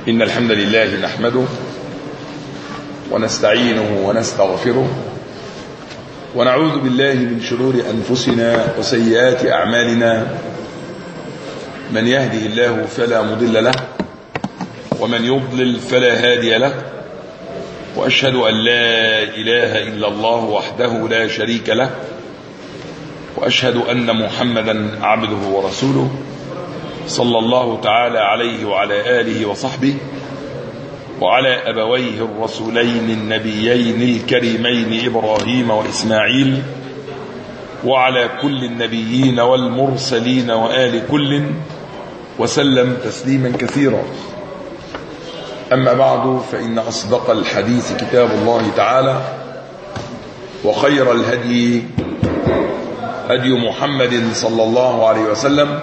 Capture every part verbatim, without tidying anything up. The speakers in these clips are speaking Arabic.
إن الحمد لله نحمده ونستعينه ونستغفره ونعوذ بالله من شرور أنفسنا وسيئات أعمالنا. من يهده الله فلا مضل له ومن يضلل فلا هادي له، وأشهد أن لا إله إلا الله وحده لا شريك له، وأشهد أن محمدا عبده ورسوله صلى الله تعالى عليه وعلى آله وصحبه وعلى أبويه الرسولين النبيين الكريمين إبراهيم وإسماعيل وعلى كل النبيين والمرسلين وآل كل وسلم تسليما كثيرا. أما بعد، فإن أصدق الحديث كتاب الله تعالى، وخير الهدي هدي محمد صلى الله عليه وسلم،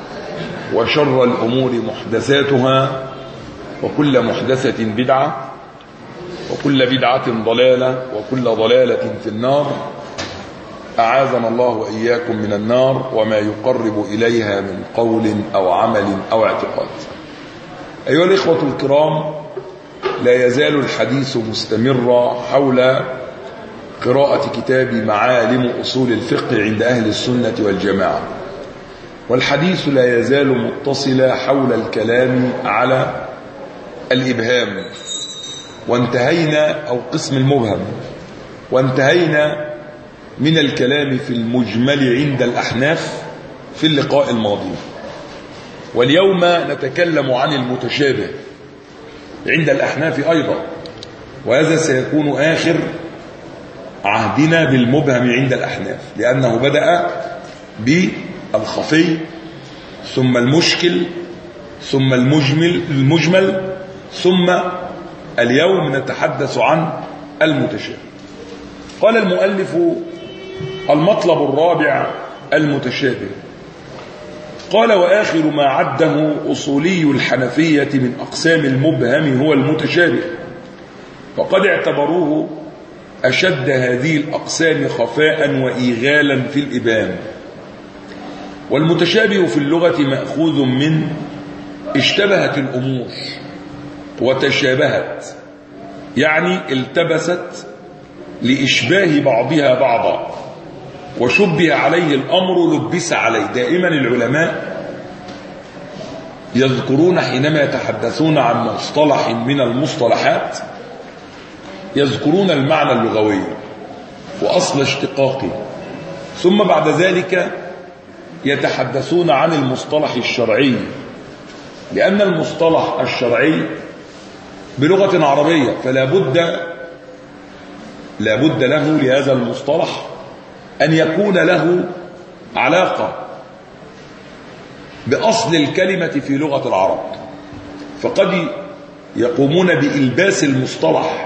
وشر الأمور محدثاتها، وكل محدثة بدعة، وكل بدعة ضلالة، وكل ضلالة في النار. أعاذنا الله وإياكم من النار وما يقرب إليها من قول أو عمل أو اعتقاد. أيها الإخوة الكرام، لا يزال الحديث مستمرا حول قراءة كتاب معالم أصول الفقه عند أهل السنة والجماعة، والحديث لا يزال متصلا حول الكلام على الإبهام، وانتهينا أو قسم المبهم، وانتهينا من الكلام في المجمل عند الأحناف في اللقاء الماضي. واليوم نتكلم عن المتشابه عند الأحناف أيضا، وهذا سيكون آخر عهدنا بالمبهم عند الأحناف، لأنه بدأ بالخفي ثم المشكل ثم المجمل المجمل ثم اليوم نتحدث عن المتشابه. قال المؤلف: المطلب الرابع المتشابه. قال: وآخر ما عده أصولي الحنفية من أقسام المبهم هو المتشابه، وقد اعتبروه أشد هذه الأقسام خفاء وإيغالا في الإبهام. والمتشابه في اللغة مأخوذ من اشتبهت الأمور وتشابهت، يعني التبست لإشباه بعضها بعضا، وشبه عليه الأمر لبس عليه. دائما العلماء يذكرون حينما يتحدثون عن مصطلح من المصطلحات يذكرون المعنى اللغوي وأصل اشتقاقه، ثم بعد ذلك يتحدثون عن المصطلح الشرعي، لأن المصطلح الشرعي بلغة عربية، فلا بد لا بد له لهذا المصطلح أن يكون له علاقة بأصل الكلمة في لغة العرب. فقد يقومون بإلباس المصطلح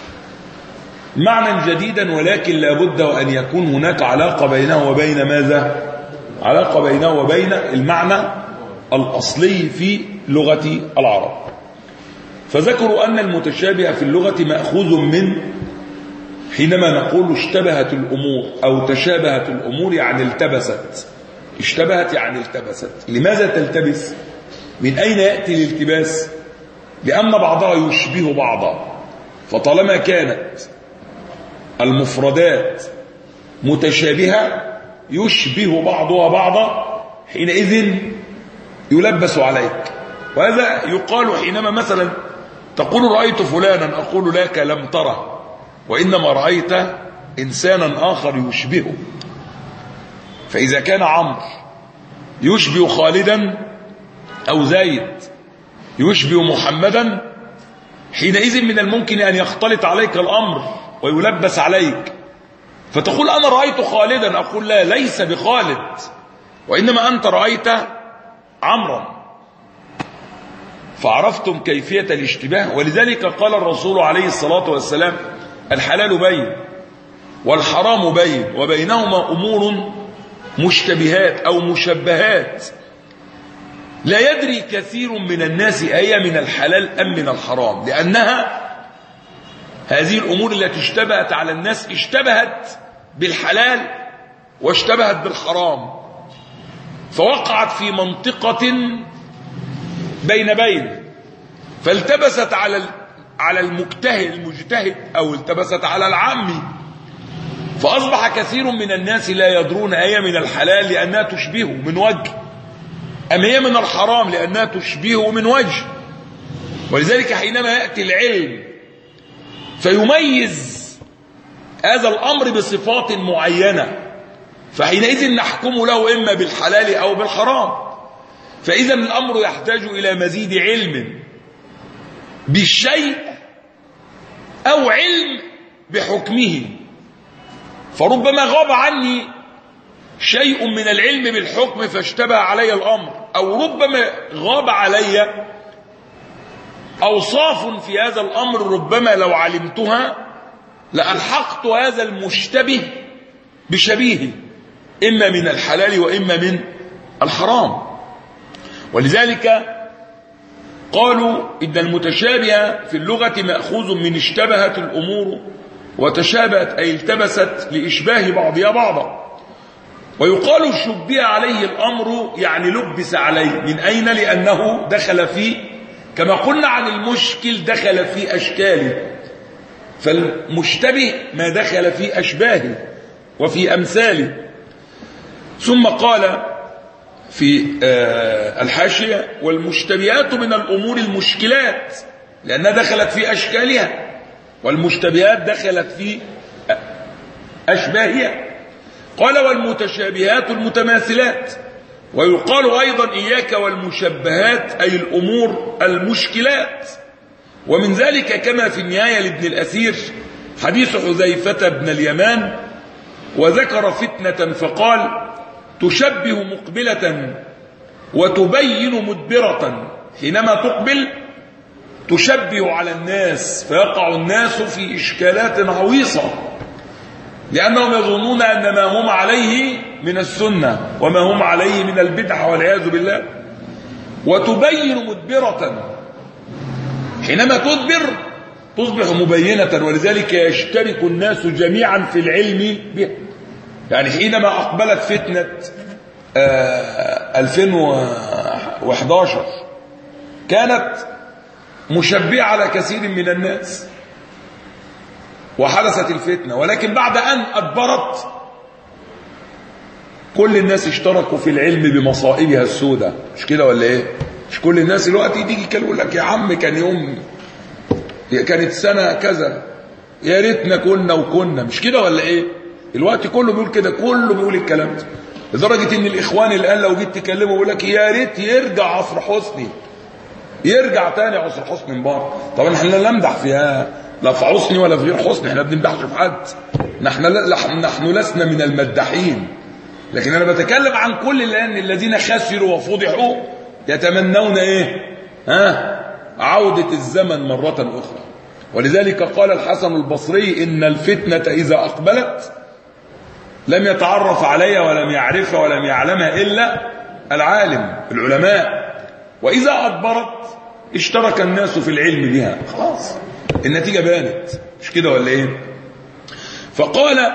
معنى جديدا، ولكن لا بد أن يكون هناك علاقة بينه وبين ماذا؟ علاقة بينه وبين المعنى الأصلي في لغة العرب. فذكروا أن المتشابه في اللغة مأخوذ من حينما نقول اشتبهت الأمور أو تشابهت الأمور، يعني التبست. اشتبهت يعني التبست. لماذا تلتبس؟ من أين يأتي الالتباس؟ لأن بعضها يشبه بعضا، فطالما كانت المفردات متشابهة يشبه بعضها بعضا، حينئذ يلبس عليك. وهذا يقال حينما مثلا تقول رأيت فلانا، أقول لك لم تره، وإنما رأيت إنسانا آخر يشبهه. فإذا كان عمرو يشبه خالدا أو زيد يشبه محمدا، حينئذ من الممكن أن يختلط عليك الأمر ويلبس عليك، فتقول أنا رأيت خالدا، أقول لا، ليس بخالد، وإنما أنت رأيت عمرا. فعرفتم كيفية الاشتباه. ولذلك قال الرسول عليه الصلاة والسلام: الحلال بين والحرام بين وبينهما أمور مشتبهات أو مشبهات لا يدري كثير من الناس أي من الحلال أم من الحرام، لأنها هذه الأمور التي اشتبهت على الناس اشتبهت بالحلال واشتبهت بالحرام، فوقعت في منطقة بين بين، فالتبست على على المجتهد المجتهد أو التبست على العامي، فأصبح كثير من الناس لا يدرون أي من الحلال لأنها تشبهه من وجه، أم هي من الحرام لأنها تشبهه من وجه. ولذلك حينما يأتي العلم فيميز هذا الأمر بصفات معينة، فحينئذ نحكم له إما بالحلال أو بالحرام. فإذا الأمر يحتاج إلى مزيد علم بالشيء أو علم بحكمه. فربما غاب عني شيء من العلم بالحكم فاشتبه علي الأمر، أو ربما غاب علي أوصاف في هذا الأمر ربما لو علمتها لألحقت هذا المشتبه بشبيه، إما من الحلال وإما من الحرام. ولذلك قالوا إن المتشابه في اللغة مأخوذ من اشتبهت الأمور وتشابهت، أي التبست لإشباه بعضها بعضا. ويقال شبه عليه الأمر يعني لبس عليه، من أين؟ لأنه دخل فيه، كما قلنا عن المشكل دخل في أشكاله، فالمشتبه ما دخل في أشباهه وفي أمثاله. ثم قال في الحاشية: والمشتبهات من الأمور المشكلات، لأنها دخلت في أشكالها، والمشتبهات دخلت في أشباهها. قال: والمتشابهات المتماثلات. ويقال أيضا: إياك والمشبهات، أي الأمور المشكلات. ومن ذلك كما في النهاية لابن الأثير حديث حذيفة بن اليمان: وذكر فتنة فقال: تشبه مقبلة وتبين مدبرة. حينما تقبل تشبه على الناس فيقع الناس في إشكالات عويصة، لأنهم يظنون أن ما هم عليه من السنة وما هم عليه من البدعة والعياذ بالله. وتبين مدبرة، حينما تدبر تصبح مبينة، ولذلك يشترك الناس جميعا في العلم بها. يعني حينما أقبلت فتنة ألفين وإحدى عشر كانت مشبهة على كثير من الناس وحدثت الفتنة، ولكن بعد أن أدبرت كل الناس اشتركوا في العلم بمصائبها السوداء. مش كده ولا ايه؟ مش كل الناس الوقت يجي يقول لك: يا عم كان يوم، كانت سنة كذا، يا ريتنا كنا وكنا. مش كده ولا ايه؟ الوقت كله بيقول كده، كله بيقول الكلام ده، لدرجة ان الاخوان الان لو جيت تكلمه يقول لك: يا ريت يرجع عصر حسني، يرجع تاني عصر حسني مبارك. طبعا احنا لا نمدح فيها لا في حسني ولا في غير حسني، احنا ما بنمدحش في حد، نحن نحن لسنا من المداحين، لكن انا بتكلم عن كل الان الذين خسروا وفضحوا يتمنون ايه؟ ها؟ عودة الزمن مرة اخرى. ولذلك قال الحسن البصري: ان الفتنة اذا اقبلت لم يتعرف عليها ولم يعرفها ولم يعلمها الا العالم العلماء، واذا ادبرت اشترك الناس في العلم بها. خلاص النتيجة بانت. مش كده ولا ايه؟ فقال: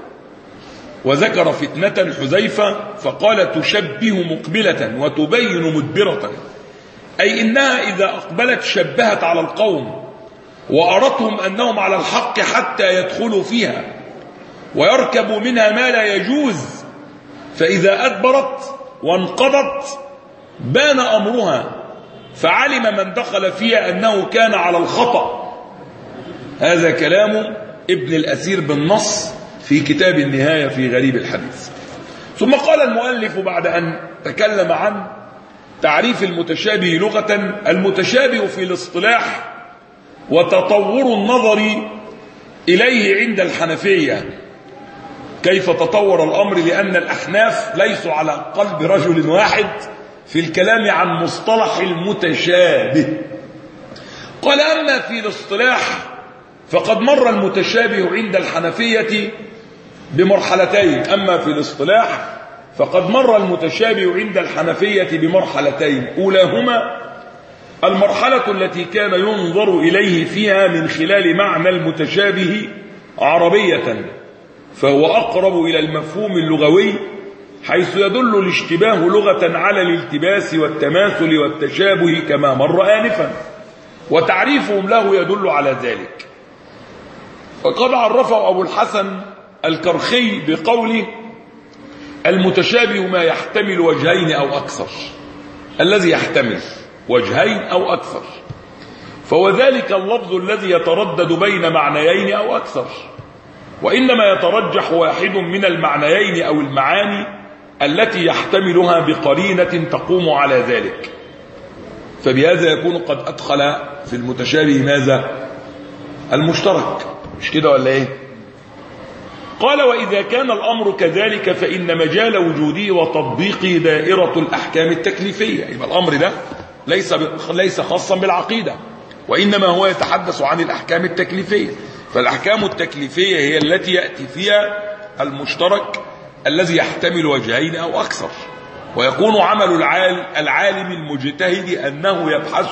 وذكر فتنة حذيفة فقال: تشبه مقبلة وتبين مدبرة، أي إنها إذا أقبلت شبهت على القوم وأرتهم أنهم على الحق حتى يدخلوا فيها ويركبوا منها ما لا يجوز، فإذا أدبرت وانقضت بان أمرها فعلم من دخل فيها أنه كان على الخطأ. هذا كلام ابن الأثير بالنص في كتاب النهاية في غريب الحديث. ثم قال المؤلف بعد أن تكلم عن تعريف المتشابه لغة: المتشابه في الاصطلاح وتطور النظر إليه عند الحنفية. كيف تطور الأمر؟ لأن الأحناف ليسوا على قلب رجل واحد في الكلام عن مصطلح المتشابه. قال: أما في الاصطلاح فقد مر المتشابه عند الحنفية بمرحلتين. أما في الاصطلاح فقد مر المتشابه عند الحنفية بمرحلتين: أولاهما المرحلة التي كان ينظر إليه فيها من خلال معنى المتشابه عربية، فهو أقرب إلى المفهوم اللغوي، حيث يدل الاشتباه لغة على الالتباس والتماثل والتشابه كما مر آنفا. وتعريفهم له يدل على ذلك. وقد عرفه أبو الحسن الكرخي بقوله: المتشابه ما يحتمل وجهين أو أكثر. الذي يحتمل وجهين أو أكثر فهو ذلك اللفظ الذي يتردد بين معنيين أو أكثر، وإنما يترجح واحد من المعنيين أو المعاني التي يحتملها بقرينة تقوم على ذلك، فبهذا يكون قد أدخل في المتشابه ماذا؟ المشترك. مش كده ولا إيه؟ قال: وإذا كان الأمر كذلك فإن مجال وجوده وتطبيقه دائرة الأحكام التكليفية. يبقى الأمر ده ليس ليس خاصا بالعقيدة، وإنما هو يتحدث عن الأحكام التكليفية. فالأحكام التكليفية هي التي يأتي فيها المشترك الذي يحتمل وجهين أو أكثر، ويكون عمل العالم المجتهد أنه يبحث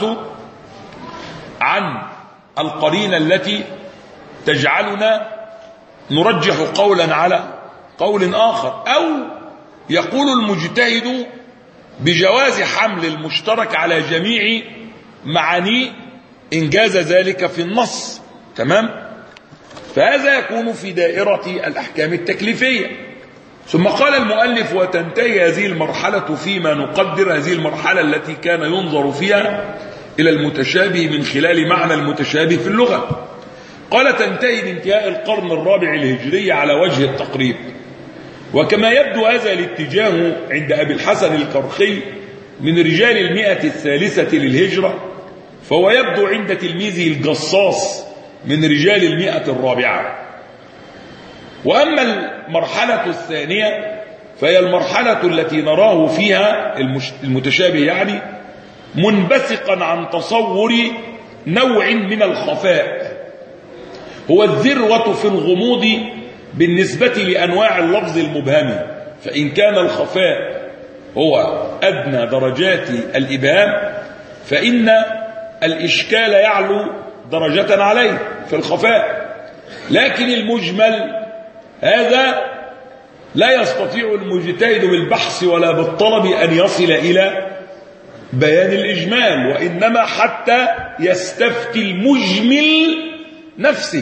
عن القرينة التي تجعلنا نرجح قولا على قول آخر، أو يقول المجتهد بجواز حمل المشترك على جميع معانيه إن جاز ذلك في النص. تمام؟ فهذا يكون في دائرة الأحكام التكليفية. ثم قال المؤلف: وتنتهي هذه المرحلة فيما نقدر هذه المرحلة التي كان ينظر فيها إلى المتشابه من خلال معنى المتشابه في اللغة. قال: تنتهي بانتهاء القرن الرابع الهجري على وجه التقريب. وكما يبدو هذا الاتجاه عند أبي الحسن الكرخي من رجال المئة الثالثة للهجرة، فهو يبدو عند تلميذه الجصاص من رجال المئة الرابعة. وأما المرحلة الثانية فهي المرحلة التي نراه فيها المتشابه يعني منبثقا عن تصور نوع من الخفاء، هو الذروة في الغموض بالنسبة لأنواع اللفظ المبهم. فإن كان الخفاء هو أدنى درجات الإبهام فإن الإشكال يعلو درجة عليه في الخفاء، لكن المجمل هذا لا يستطيع المجتهد بالبحث ولا بالطلب أن يصل إلى بيان الإجمال، وإنما حتى يستفتي المجمل نفسه.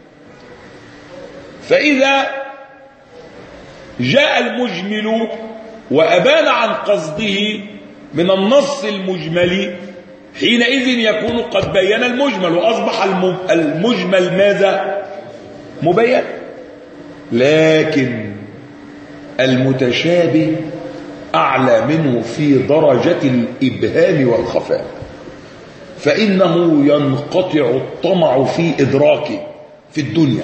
فإذا جاء المجمل وأبان عن قصده من النص المجمل حينئذ يكون قد بين المجمل، وأصبح المجمل ماذا؟ مبين. لكن المتشابه أعلى منه في درجة الإبهام والخفاء، فإنه ينقطع الطمع في إدراكه في الدنيا،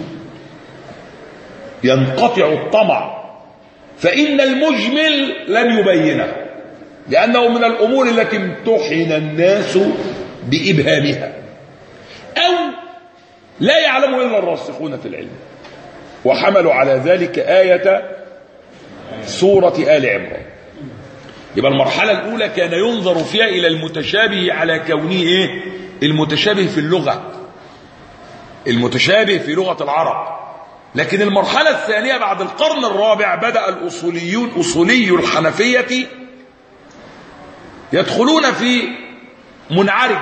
ينقطع الطمع، فإن المجمل لن يبينه، لأنه من الأمور التي امتحن الناس بإبهامها، أو لا يعلم إلا الراسخون في العلم. وحملوا على ذلك آية سورة آل عمران. يبقى المرحلة الأولى كان ينظر فيها إلى المتشابه على كونه إيه؟ المتشابه في اللغة، المتشابه في لغة العرب. لكن المرحلة الثانية بعد القرن الرابع بدأ الأصوليون أصولي الحنفية يدخلون في منعرج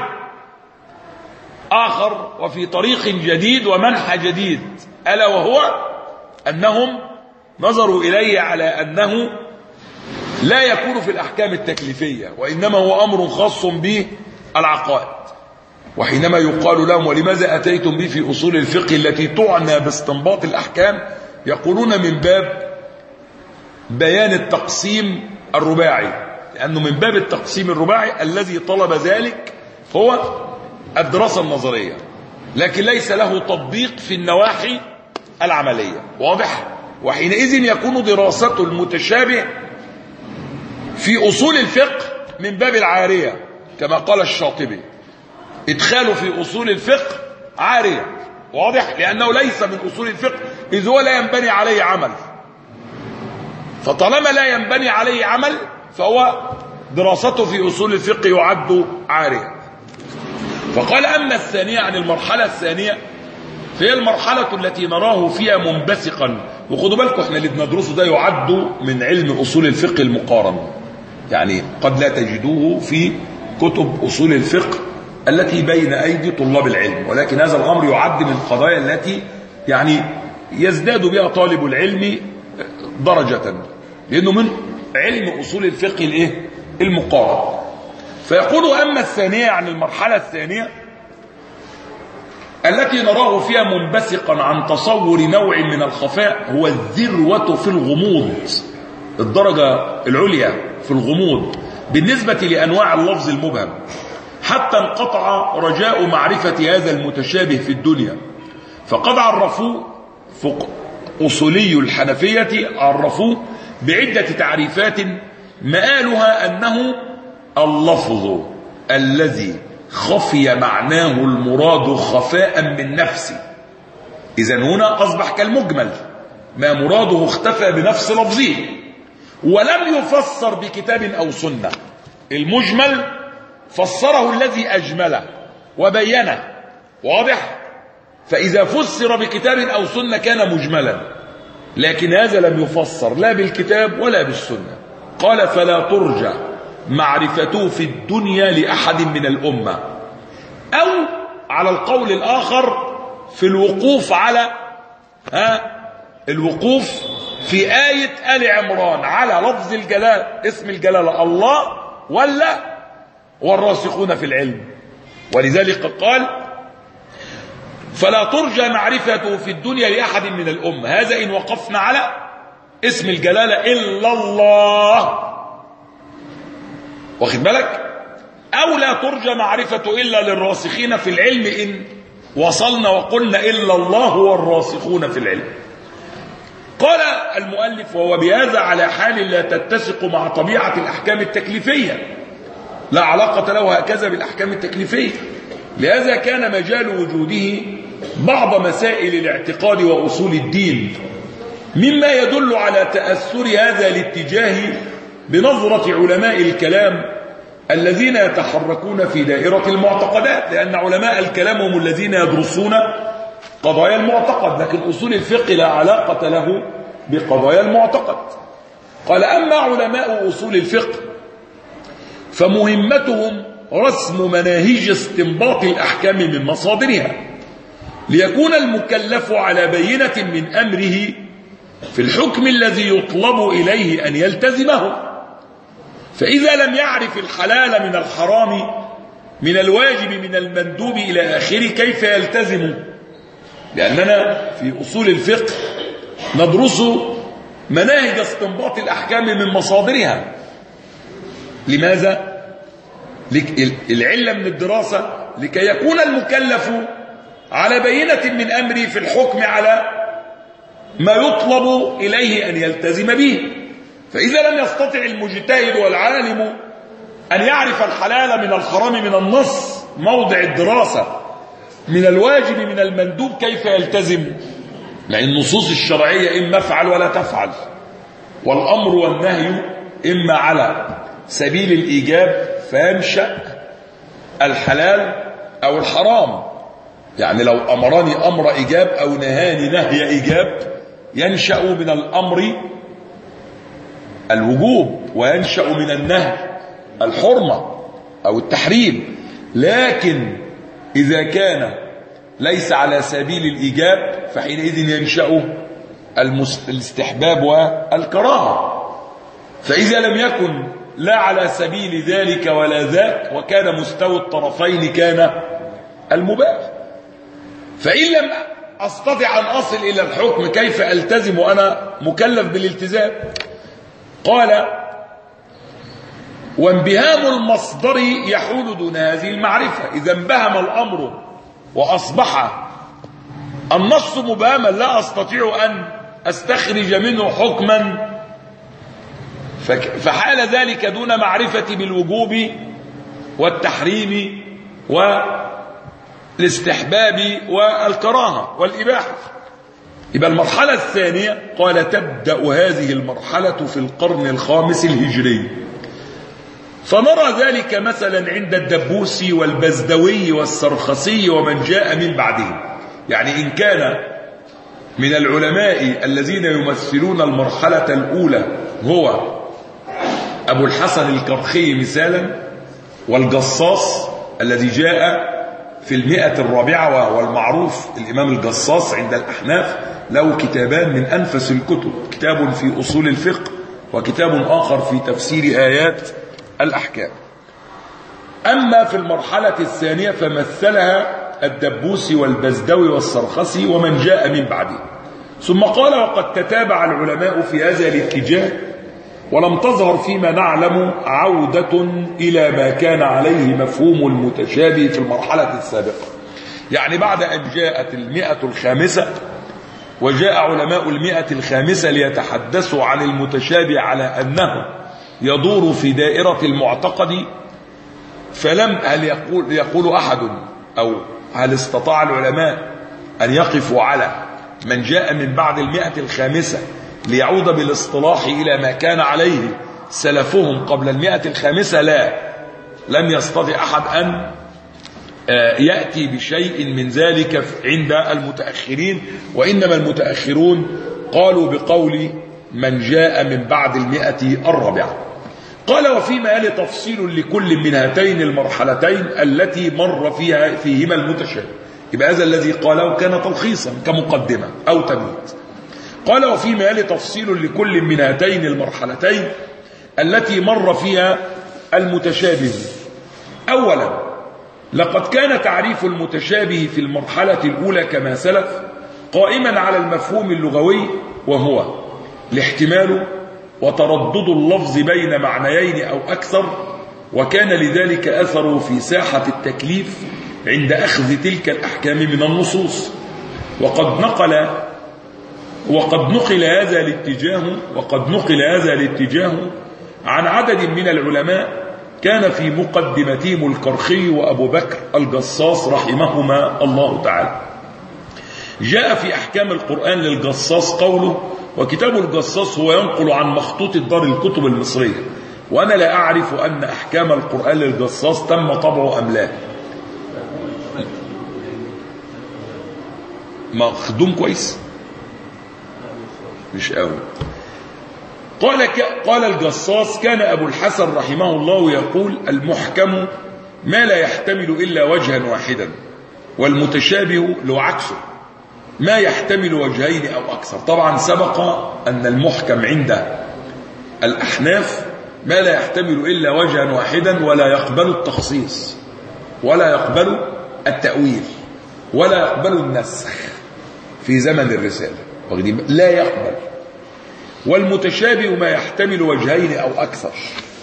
آخر وفي طريق جديد ومنحى جديد، ألا وهو أنهم نظروا إليه على أنه لا يكون في الأحكام التكليفية، وإنما هو أمر خاص بالعقائد. وحينما يقال لهم: ولماذا أتيتم به في أصول الفقه التي تعنى باستنباط الأحكام؟ يقولون: من باب بيان التقسيم الرباعي، لأنه من باب التقسيم الرباعي الذي طلب ذلك هو الدراسة النظرية، لكن ليس له تطبيق في النواحي العملية. واضح؟ وحينئذ يكون دراسة المتشابه في أصول الفقه من باب العارية، كما قال الشاطبي: ادخاله في أصول الفقه عارية. واضح؟ لأنه ليس من أصول الفقه، إذ هو لا ينبني عليه عمل، فطالما لا ينبني عليه عمل فهو دراسته في أصول الفقه يعد عارية. فقال: أما الثانية عن المرحلة الثانية فهي المرحلة التي نراه فيها منبثقا. وخدوا بالكم احنا اللي بندرسه ده يعد من علم أصول الفقه المقارن، يعني قد لا تجدوه في كتب أصول الفقه التي بين أيدي طلاب العلم، ولكن هذا الأمر يعد من القضايا التي يعني يزداد بها طالب العلم درجة، لأنه من علم أصول الفقه الايه المقارن. فيقول أما الثانية عن المرحلة الثانية التي نراه فيها منبثقا عن تصور نوع من الخفاء، هو الذروة في الغموض، الدرجة العليا في الغموض بالنسبة لأنواع اللفظ المبهم، حتى انقطع رجاء معرفة هذا المتشابه في الدنيا. فقد عرفوه أصولي الحنفية عرفوه بعدة تعريفات مآلها أنه اللفظ الذي خفي معناه المراد خفاء من نفسه. إذن هنا أصبح كالمجمل، ما مراده اختفى بنفس لفظه ولم يفسر بكتاب أو سنة. المجمل فسره الذي أجمله وبينه، واضح؟ فإذا فسر بكتاب أو سنة كان مجملا، لكن هذا لم يفسر لا بالكتاب ولا بالسنة. قال فلا ترجى معرفته في الدنيا لأحد من الأمة، أو على القول الآخر في الوقوف على ها الوقوف في آية آل عمران على لفظ الجلال، اسم الجلالة الله ولا والراسخون في العلم. ولذلك قال فلا ترجى معرفته في الدنيا لأحد من الأمة، هذا إن وقفنا على اسم الجلالة إلا الله، واخد بالك؟ أو لا ترجى معرفته إلا للراسخين في العلم إن وصلنا وقلنا إلا الله والراسخون في العلم. قال المؤلف وهو بهذا على حال لا تتسق مع طبيعة الأحكام التكليفية، لا علاقة له هكذا بالأحكام التكليفية، لهذا كان مجال وجوده بعض مسائل الاعتقاد وأصول الدين، مما يدل على تأثر هذا الاتجاه بنظرة علماء الكلام الذين يتحركون في دائرة المعتقدات، لأن علماء الكلام هم الذين يدرسون قضايا المعتقد، لكن أصول الفقه لا علاقة له بقضايا المعتقد. قال أما علماء أصول الفقه فمهمتهم رسم مناهج استنباط الأحكام من مصادرها، ليكون المكلف على بينة من أمره في الحكم الذي يطلب إليه أن يلتزمه. فإذا لم يعرف الحلال من الحرام، من الواجب من المندوب إلى آخره، كيف يلتزم؟ لأننا في أصول الفقه ندرس مناهج استنباط الأحكام من مصادرها. لماذا؟ العلة من الدراسة لكي يكون المكلف على بينة من أمره في الحكم على ما يطلب إليه أن يلتزم به. فإذا لم يستطع المجتهد والعالم أن يعرف الحلال من الحرام من النص موضع الدراسة، من الواجب من المندوب، كيف يلتزم؟ لأن النصوص الشرعية إما افعل ولا تفعل، والأمر والنهي إما على سبيل الإيجاب فينشأ الحلال أو الحرام. يعني لو أمرني أمر إيجاب أو نهاني نهي إيجاب ينشأ من الأمر الوجوب، وينشأ من النهي الحرمة أو التحريم. لكن إذا كان ليس على سبيل الإيجاب فحينئذ ينشأ الاستحباب والكراهة. فإذا لم يكن لا على سبيل ذلك ولا ذاك وكان مستوى الطرفين كان المباح. فإن لم أستطع أن أصل إلى الحكم كيف ألتزم وأنا مكلف بالالتزام؟ قال وانبهام المصدر يحول دون هذه المعرفة. إذا انبهم الأمر وأصبح النص مبهما لا أستطيع أن أستخرج منه حكما، فحال ذلك دون معرفة بالوجوب والتحريم والاستحباب والكراهة والإباحة. يبقى المرحلة الثانية قال تبدأ هذه المرحلة في القرن الخامس الهجري، فنرى ذلك مثلا عند الدبوسي والبزدوي والسرخسي ومن جاء من بعدهم. يعني إن كان من العلماء الذين يمثلون المرحلة الأولى هو أبو الحسن الكرخي مثالا والجصاص الذي جاء في المئة الرابعة، وهو المعروف الإمام الجصاص عند الأحناف له كتابان من أنفس الكتب، كتاب في أصول الفقه وكتاب آخر في تفسير آيات الأحكام. أما في المرحلة الثانية فمثلها الدبوسي والبزدوي والسرخسي ومن جاء من بعده. ثم قال: وقد تتابع العلماء في هذا الاتجاه، ولم تظهر فيما نعلم عودة إلى ما كان عليه مفهوم المتشابه في المرحلة السابقة. يعني بعد أن جاءت المئة الخامسة وجاء علماء المئة الخامسة ليتحدثوا عن المتشابه على أنه يدور في دائرة المعتقد، فلم هل يقول, يقول أحد أو هل استطاع العلماء أن يقفوا على من جاء من بعد المئة الخامسة ليعود بالاصطلاح إلى ما كان عليه سلفهم قبل المئة الخامسة؟ لا، لم يستطع أحد أن يأتي بشيء من ذلك عند المتأخرين، وإنما المتأخرون قالوا بقول من جاء من بعد المئة الرابعة. قال: وفيما يلي تفصيل لكل من هاتين المرحلتين التي مر فيها فيهما المتشابه. يبقى هذا الذي قاله كان تلخيصا كمقدمة أو تمهيد. قال: وفيما يلي تفصيل لكل من هاتين المرحلتين التي مر فيها المتشابه. أولا، لقد كان تعريف المتشابه في المرحلة الأولى كما سلف قائما على المفهوم اللغوي، وهو الاحتمال وتردد اللفظ بين معنيين أو أكثر، وكان لذلك أثره في ساحة التكليف عند أخذ تلك الأحكام من النصوص. وقد نقل وقد نقل هذا الاتجاه وقد نقل هذا الاتجاه عن عدد من العلماء كان في مقدمتهم الكرخي وأبو بكر الجصاص رحمهما الله تعالى. جاء في أحكام القرآن للجصاص قوله: وكتاب الجصاص هو ينقل عن مخطوط دار الكتب المصرية، وأنا لا أعرف أن أحكام القرآن للجصاص تم طبعه أم لا. مخدوم كويس مش قوي. قال قال الجصاص: كان أبو الحسن رحمه الله يقول: المحكم ما لا يحتمل إلا وجها واحدا، والمتشابه له عكسه ما يحتمل وجهين أو أكثر. طبعا سبق أن المحكم عند الأحناف ما لا يحتمل إلا وجها واحدا، ولا يقبل التخصيص ولا يقبل التأويل ولا يقبل النسخ في زمن الرسالة، لا يقبل. والمتشابه ما يحتمل وجهين أو أكثر.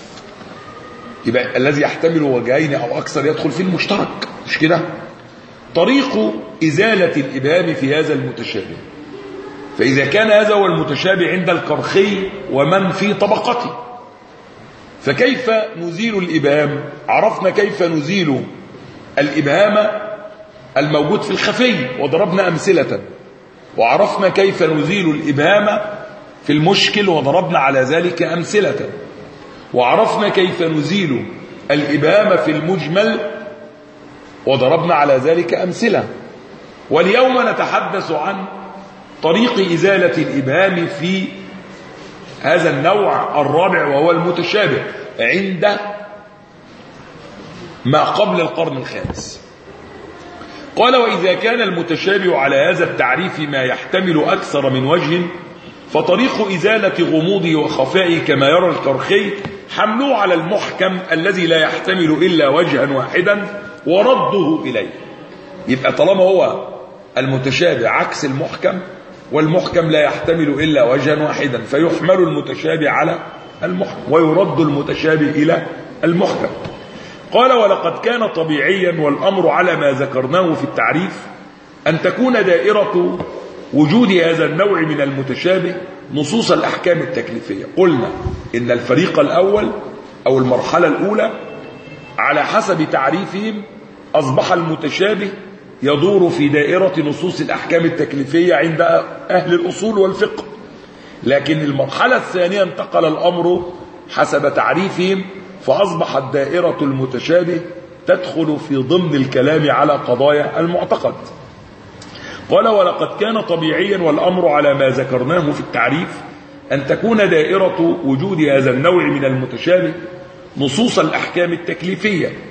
يبقى الذي يحتمل وجهين أو أكثر يدخل في المشترك، مش كده؟ طريق إزالة الإبهام في هذا المتشابه. فإذا كان هذا هو المتشابه عند الكرخي ومن في طبقته، فكيف نزيل الإبهام؟ عرفنا كيف نزيل الإبهام الموجود في الخفي وضربنا أمثلة، وعرفنا كيف نزيل الإبهام في المشكل وضربنا على ذلك أمثلة، وعرفنا كيف نزيل الإبهام في المجمل وضربنا على ذلك أمثلة. واليوم نتحدث عن طريق إزالة الإبهام في هذا النوع الرابع وهو المتشابه عند ما قبل القرن الخامس. قال: وإذا كان المتشابه على هذا التعريف ما يحتمل أكثر من وجه، فطريق إزالة غموضه وخفائه كما يرى الكرخي حمله على المحكم الذي لا يحتمل إلا وجها واحدا ورده إليه. يبقى طالما هو المتشابه عكس المحكم، والمحكم لا يحتمل إلا وجها واحدا، فيحمل المتشابه على المحكم ويرد المتشابه إلى المحكم. قال: ولقد كان طبيعيا والأمر على ما ذكرناه في التعريف أن تكون دائرة وجود هذا النوع من المتشابه نصوص الأحكام التكليفية. قلنا إن الفريق الأول أو المرحلة الأولى على حسب تعريفهم أصبح المتشابه يدور في دائرة نصوص الأحكام التكليفية عند أهل الأصول والفقه. لكن المرحلة الثانية انتقل الأمر حسب تعريفهم، فأصبحت دائرة المتشابه تدخل في ضمن الكلام على قضايا المعتقد. قال: ولقد كان طبيعيا والأمر على ما ذكرناه في التعريف أن تكون دائرة وجود هذا النوع من المتشابه نصوص الأحكام التكليفية،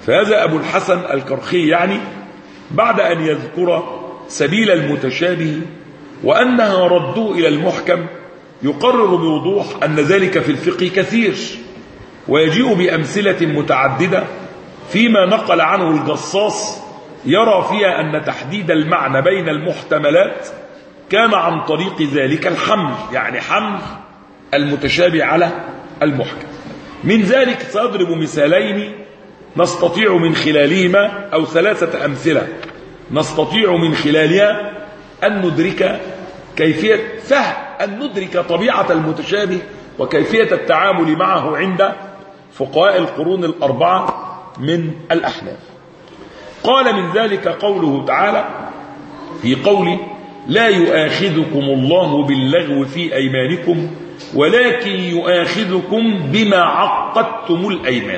فهذا أبو الحسن الكرخي يعني بعد أن يذكر سبيل المتشابه وأنها ردوا إلى المحكم يقرر بوضوح أن ذلك في الفقه كثير، ويجيء بأمثلة متعددة فيما نقل عنه الجصاص يرى فيها أن تحديد المعنى بين المحتملات كان عن طريق ذلك الحمل، يعني حمل المتشابه على المحكم. من ذلك سأضرب مثالين نستطيع من خلالهما أو ثلاثة أمثلة نستطيع من خلالها أن ندرك كيفية فهم أن ندرك طبيعة المتشابه وكيفية التعامل معه عند فقهاء القرون الأربعة من الأحناف. قال من ذلك قوله تعالى في قوله لا يؤاخذكم الله باللغو في أيمانكم ولكن يؤاخذكم بما عقدتم الأيمان،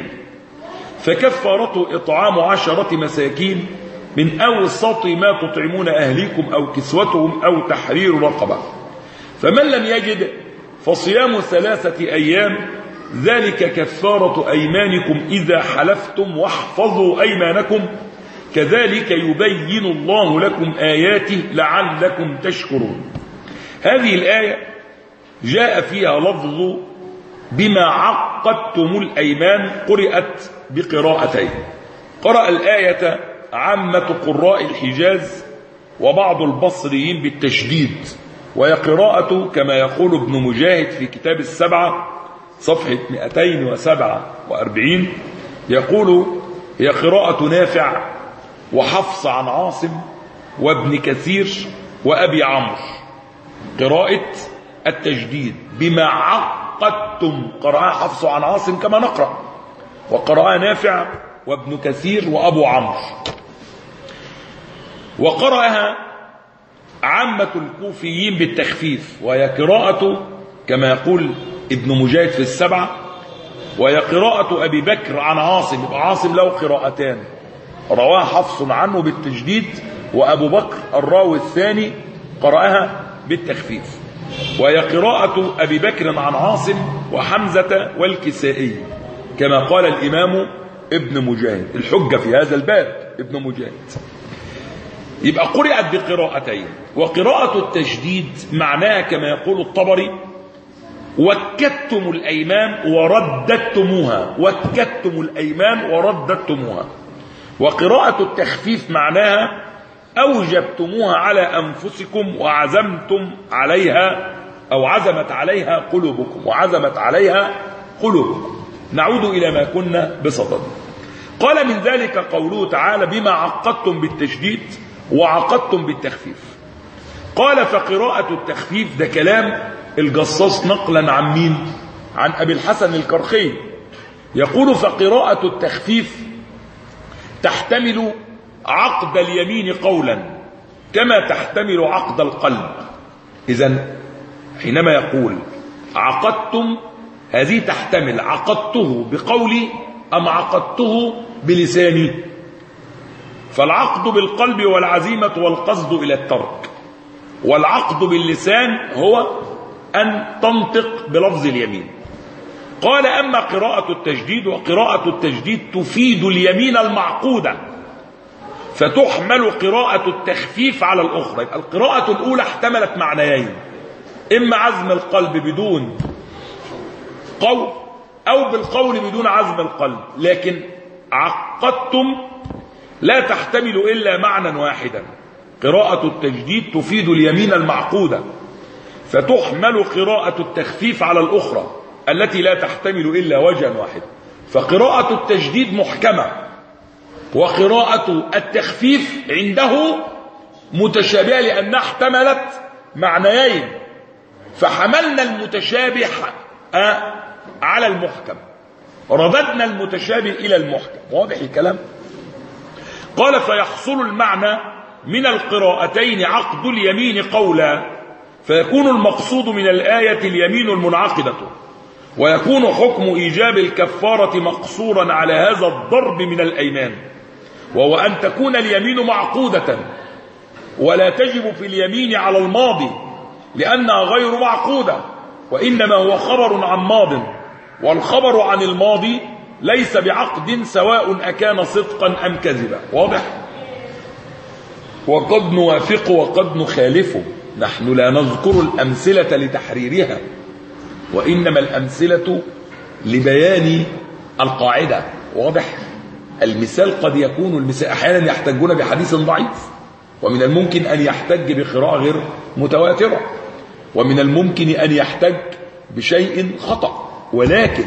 فكفارته إطعام عشرة مساكين من أوسط ما تطعمون أهليكم أو كسوتهم أو تحرير رقبة، فمن لم يجد فصيام ثلاثة أيام ذلك كفارة أيمانكم إذا حلفتم واحفظوا أيمانكم كذلك يبين الله لكم آياته لعلكم تشكرون. هذه الآية جاء فيها لفظ بما عقدتم الأيمان قرأت بقراءتين. قرأ الآية عامة قراء الحجاز وبعض البصريين بالتشديد، وهي قراءة كما يقول ابن مجاهد في كتاب السبعة صفحة مئتين وسبعة وأربعين، يقول هي قراءة نافع وحفص عن عاصم وابن كثير وأبي عمرو، قراءة التجديد بما عقدتم، قرأها حفص عن عاصم كما نقرأ، وقرأها نافع وابن كثير وأبو عمرو، وقرأها عامة الكوفيين بالتخفيف، وهي قراءة كما يقول ابن مجاهد في السبعة، وهي قراءة أبي بكر عن عاصم، يبقى عاصم له قراءتان، رواه حفص عنه بالتجديد وأبو بكر الراوي الثاني قرأها بالتخفيف، وهي قراءة أبي بكر عن عاصم وحمزة والكسائي كما قال الإمام ابن مجاهد، الحجة في هذا الباب ابن مجاهد. يبقى قرأت بقراءتين، وقراءة التجديد معناها كما يقول الطبري وكدتم الأيمان ورددتموها، وكدتم الأيمان ورددتموها. وقراءة التخفيف معناها أوجبتموها على أنفسكم وعزمتم عليها أو عزمت عليها قلوبكم، وعزمت عليها قلوبكم. نعود إلى ما كنا بصدد. قال من ذلك قوله تعالى بما عقدتم بالتشديد وعقدتم بالتخفيف. قال فقراءة التخفيف ده كلام الجصاص نقلا عن مين؟ عن أبي الحسن الكرخي، يقول فقراءة التخفيف تحتمل عقد اليمين قولا كما تحتمل عقد القلب. إذن حينما يقول عقدتم، هذه تحتمل عقدته بقولي أم عقدته بلساني، فالعقد بالقلب والعزيمة والقصد إلى الترك، والعقد باللسان هو أن تنطق بلفظ اليمين. قال أما قراءة التجديد، وقراءة التجديد تفيد اليمين المعقودة، فتحمل قراءة التخفيف على الأخرى. يبقى القراءة الأولى احتملت معنيين، إما عزم القلب بدون قول أو بالقول بدون عزم القلب، لكن عقدتم لا تحتمل إلا معنى واحدا. قراءة التجديد تفيد اليمين المعقودة، فتحمل قراءة التخفيف على الأخرى التي لا تحتمل إلا وجها واحدا. فقراءة التجديد محكمة، وقراءة التخفيف عنده متشابهة لأنها احتملت معنيين، فحملنا المتشابه على المحكم، رددنا المتشابه إلى المحكم. واضح الكلام؟ قال فيحصل المعنى من القراءتين عقد اليمين قولا، فيكون المقصود من الآية اليمين المنعقدة، ويكون حكم إيجاب الكفارة مقصورا على هذا الضرب من الأيمان، وهو أن تكون اليمين معقودة، ولا تجب في اليمين على الماضي لأنها غير معقودة، وإنما هو خبر عن ماض، والخبر عن الماضي ليس بعقد سواء أكان صدقا أم كذبا. واضح؟ وقد نوافق وقد نخالف، نحن لا نذكر الأمثلة لتحريرها، وإنما الأمثلة لبيان القاعدة. واضح؟ المثال قد يكون المثال أحيانا يحتجون بحديث ضعيف، ومن الممكن أن يحتج بقراءة غير متواترة، ومن الممكن أن يحتج بشيء خطأ، ولكن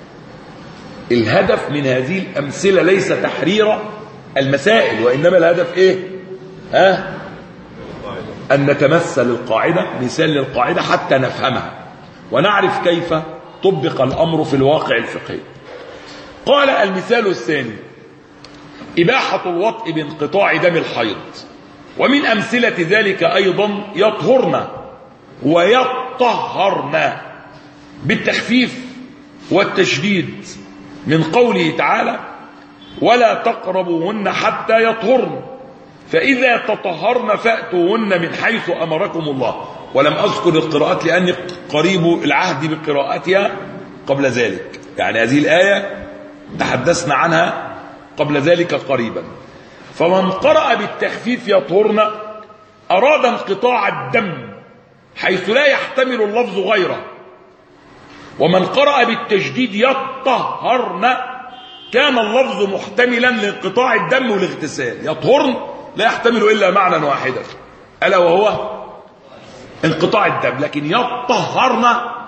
الهدف من هذه الأمثلة ليس تحرير المسائل، وإنما الهدف إيه؟ ها؟ أن نتمثل القاعدة، مثال للقاعدة حتى نفهمها ونعرف كيف طبق الأمر في الواقع الفقهي. قال المثال الثاني: إباحة الوطء بانقطاع دم الحيض. ومن أمثلة ذلك أيضا يطهرن ويطهرن بالتخفيف والتشديد، من قوله تعالى: ولا تقربوهن حتى يطهرن، فإذا تطهرن فأتوهن من حيث أمركم الله. ولم أذكر القراءات لأني قريب العهد بقراءتها قبل ذلك، يعني هذه الآية تحدثنا عنها قبل ذلك قريبا. فمن قرأ بالتخفيف يطهرن أراد انقطاع الدم حيث لا يحتمل اللفظ غيره، ومن قرأ بالتجديد يطهرن كان اللفظ محتملا لانقطاع الدم والاغتسال. يطهرن لا يحتمل إلا معنى واحدا ألا وهو انقطاع الدم، لكن يطهرن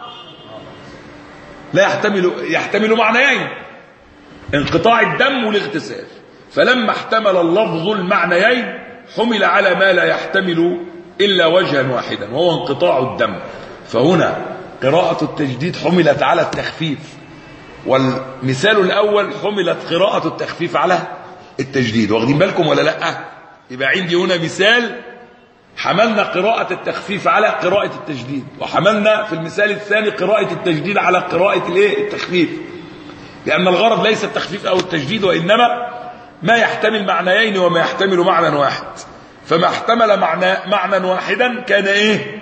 لا يحتمل يحتمل معنيين: انقطاع الدم والاغتسال. فلما احتمل اللفظ المعنيين حمل على ما لا يحتمل إلا وجها واحدا وهو انقطاع الدم. فهنا قراءة التجديد حملت على التخفيف، والمثال الأول حملت قراءة التخفيف على التجديد. واخدين بالكم ولا لا؟ يبقى عندي هنا مثال حملنا قراءة التخفيف على قراءة التجديد، وحملنا في المثال الثاني قراءة التجديد على قراءة الايه؟ التخفيف، لأن الغرض ليس التخفيف أو التجديد، وإنما ما يحتمل معنيين وما يحتمل معنى واحد. فما احتمل معنى معنى واحدا كان ايه؟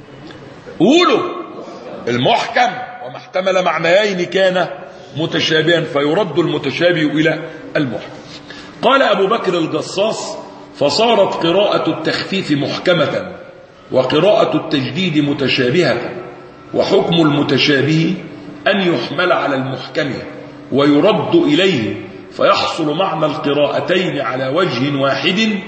قولوا المحكم، وما احتمل معنيين كان متشابها، فيرد المتشابه إلى المحكم. قال أبو بكر الجصاص: فصارت قراءة التخفيف محكمة وقراءة التجديد متشابهة، وحكم المتشابه أن يحمل على المحكم ويرد إليه، فيحصل معنى القراءتين على وجه واحد،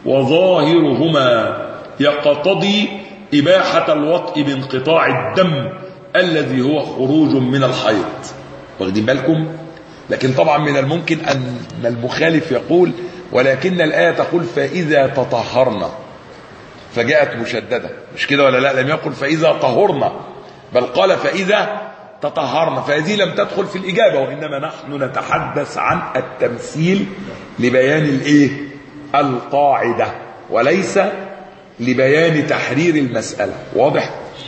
وظاهرهما يقتضي إباحة الوطء بانقطاع الدم الذي هو خروج من الحيض. واخدين بالكم؟ لكن طبعا من الممكن أن المخالف يقول: ولكن الآية تقول فإذا تطهرنا، فجاءت مشددة، مش كده ولا لا؟ لم يقل فإذا طهرنا، بل قال فإذا تطهرنا، فهذه لم تدخل في الإجابة، وإنما نحن نتحدث عن التمثيل لبيان الإيه؟ القاعدة، وليس لبيان تحرير المسألة. واضح؟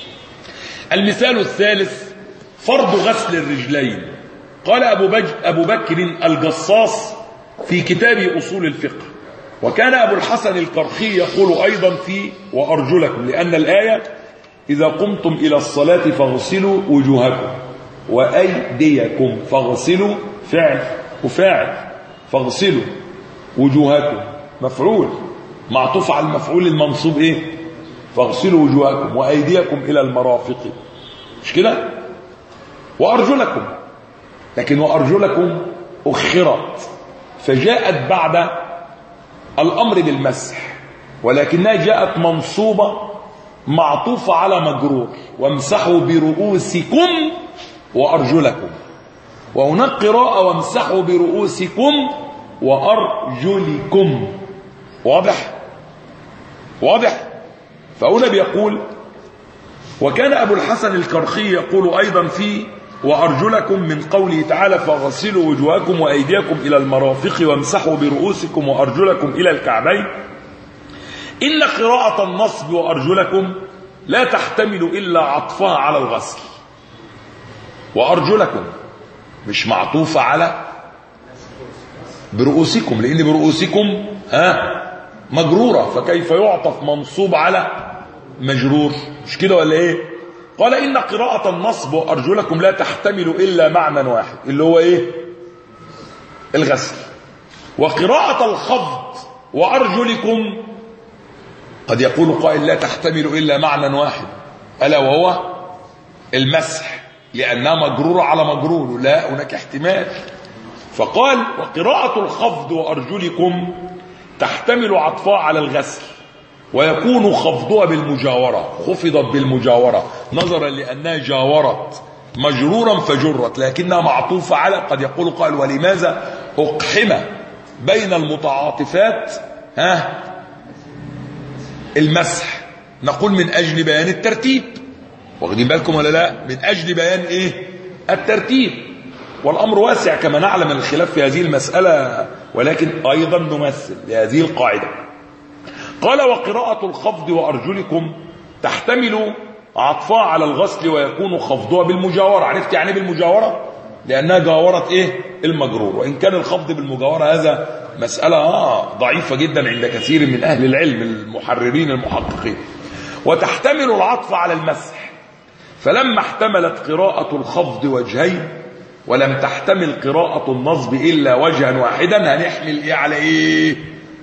المثال الثالث: فرض غسل الرجلين. قال أبو, بج... أبو بكر الجصاص في كتاب أصول الفقه، وكان أبو الحسن الكرخي يقول أيضا في وأرجلكم، لأن الآية: إذا قمتم إلى الصلاة فاغسلوا وجوهكم وأيديكم، فاغسلوا فعل وفاعل، فاغسلوا وجوهكم مفعول معطوف على المفعول المنصوب إيه؟ فاغسلوا وجوهكم وأيديكم إلى المرافق، مش كده؟ وأرجلكم، لكن وأرجلكم أخرت فجاءت بعد الأمر بالمسح، ولكنها جاءت منصوبة معطوفة على مجرور: وامسحوا برؤوسكم وأرجلكم. وهناك قراءة: وامسحوا برؤوسكم وأرجلكم. واضح؟ واضح؟ فهنا بيقول: وكان أبو الحسن الكرخي يقول أيضا في وأرجلكم من قوله تعالى: فاغسلوا وجوهكم وأيديكم إلى المرافق وامسحوا برؤوسكم وأرجلكم إلى الكعبين، إن قراءة النصب وأرجلكم لا تحتمل إلا عطفها على الغسل. وأرجلكم مش معطوفة على برؤوسكم، لأن برؤوسكم ها مجرورة، فكيف يعطف منصوب على مجرور؟ مش كده ولا إيه؟ قال: إن قراءة النصب وأرجلكم لا تحتمل إلا معنى واحد، اللي هو إيه؟ الغسل. وقراءة الخفض وأرجلكم قد يقول قائل لا تحتمل إلا معنى واحد ألا وهو المسح، لأنها مجرورة على مجرور، لا هناك احتمال. فقال وقراءة الخفض وأرجلكم تحتمل عطفها على الغسل، ويكون خفضها بالمجاورة، خفضت بالمجاورة نظرا لأنها جاورت مجرورا فجرت، لكنها معطوفة على. قد يقول قائل ولماذا أقحم بين المتعاطفات ها المسح؟ نقول من أجل بيان الترتيب، واخدين بالكم ولا لا؟ من أجل بيان إيه؟ الترتيب. والأمر واسع كما نعلم الخلاف في هذه المسألة، ولكن أيضا نمثل لهذه القاعدة. قال وقراءة الخفض وأرجلكم تحتمل عطفها على الغسل، ويكون خفضها بالمجاورة. عرفت يعني بالمجاورة؟ لأنها جاورت إيه؟ المجرور. وإن كان الخفض بالمجاورة هذا مسألة آه ضعيفة جدا عند كثير من أهل العلم المحررين المحققين. وتحتمل العطف على المسح، فلما احتملت قراءة الخفض وجهين ولم تحتمل قراءة النصب إلا وجها واحدا، هنحمل إيه على إيه؟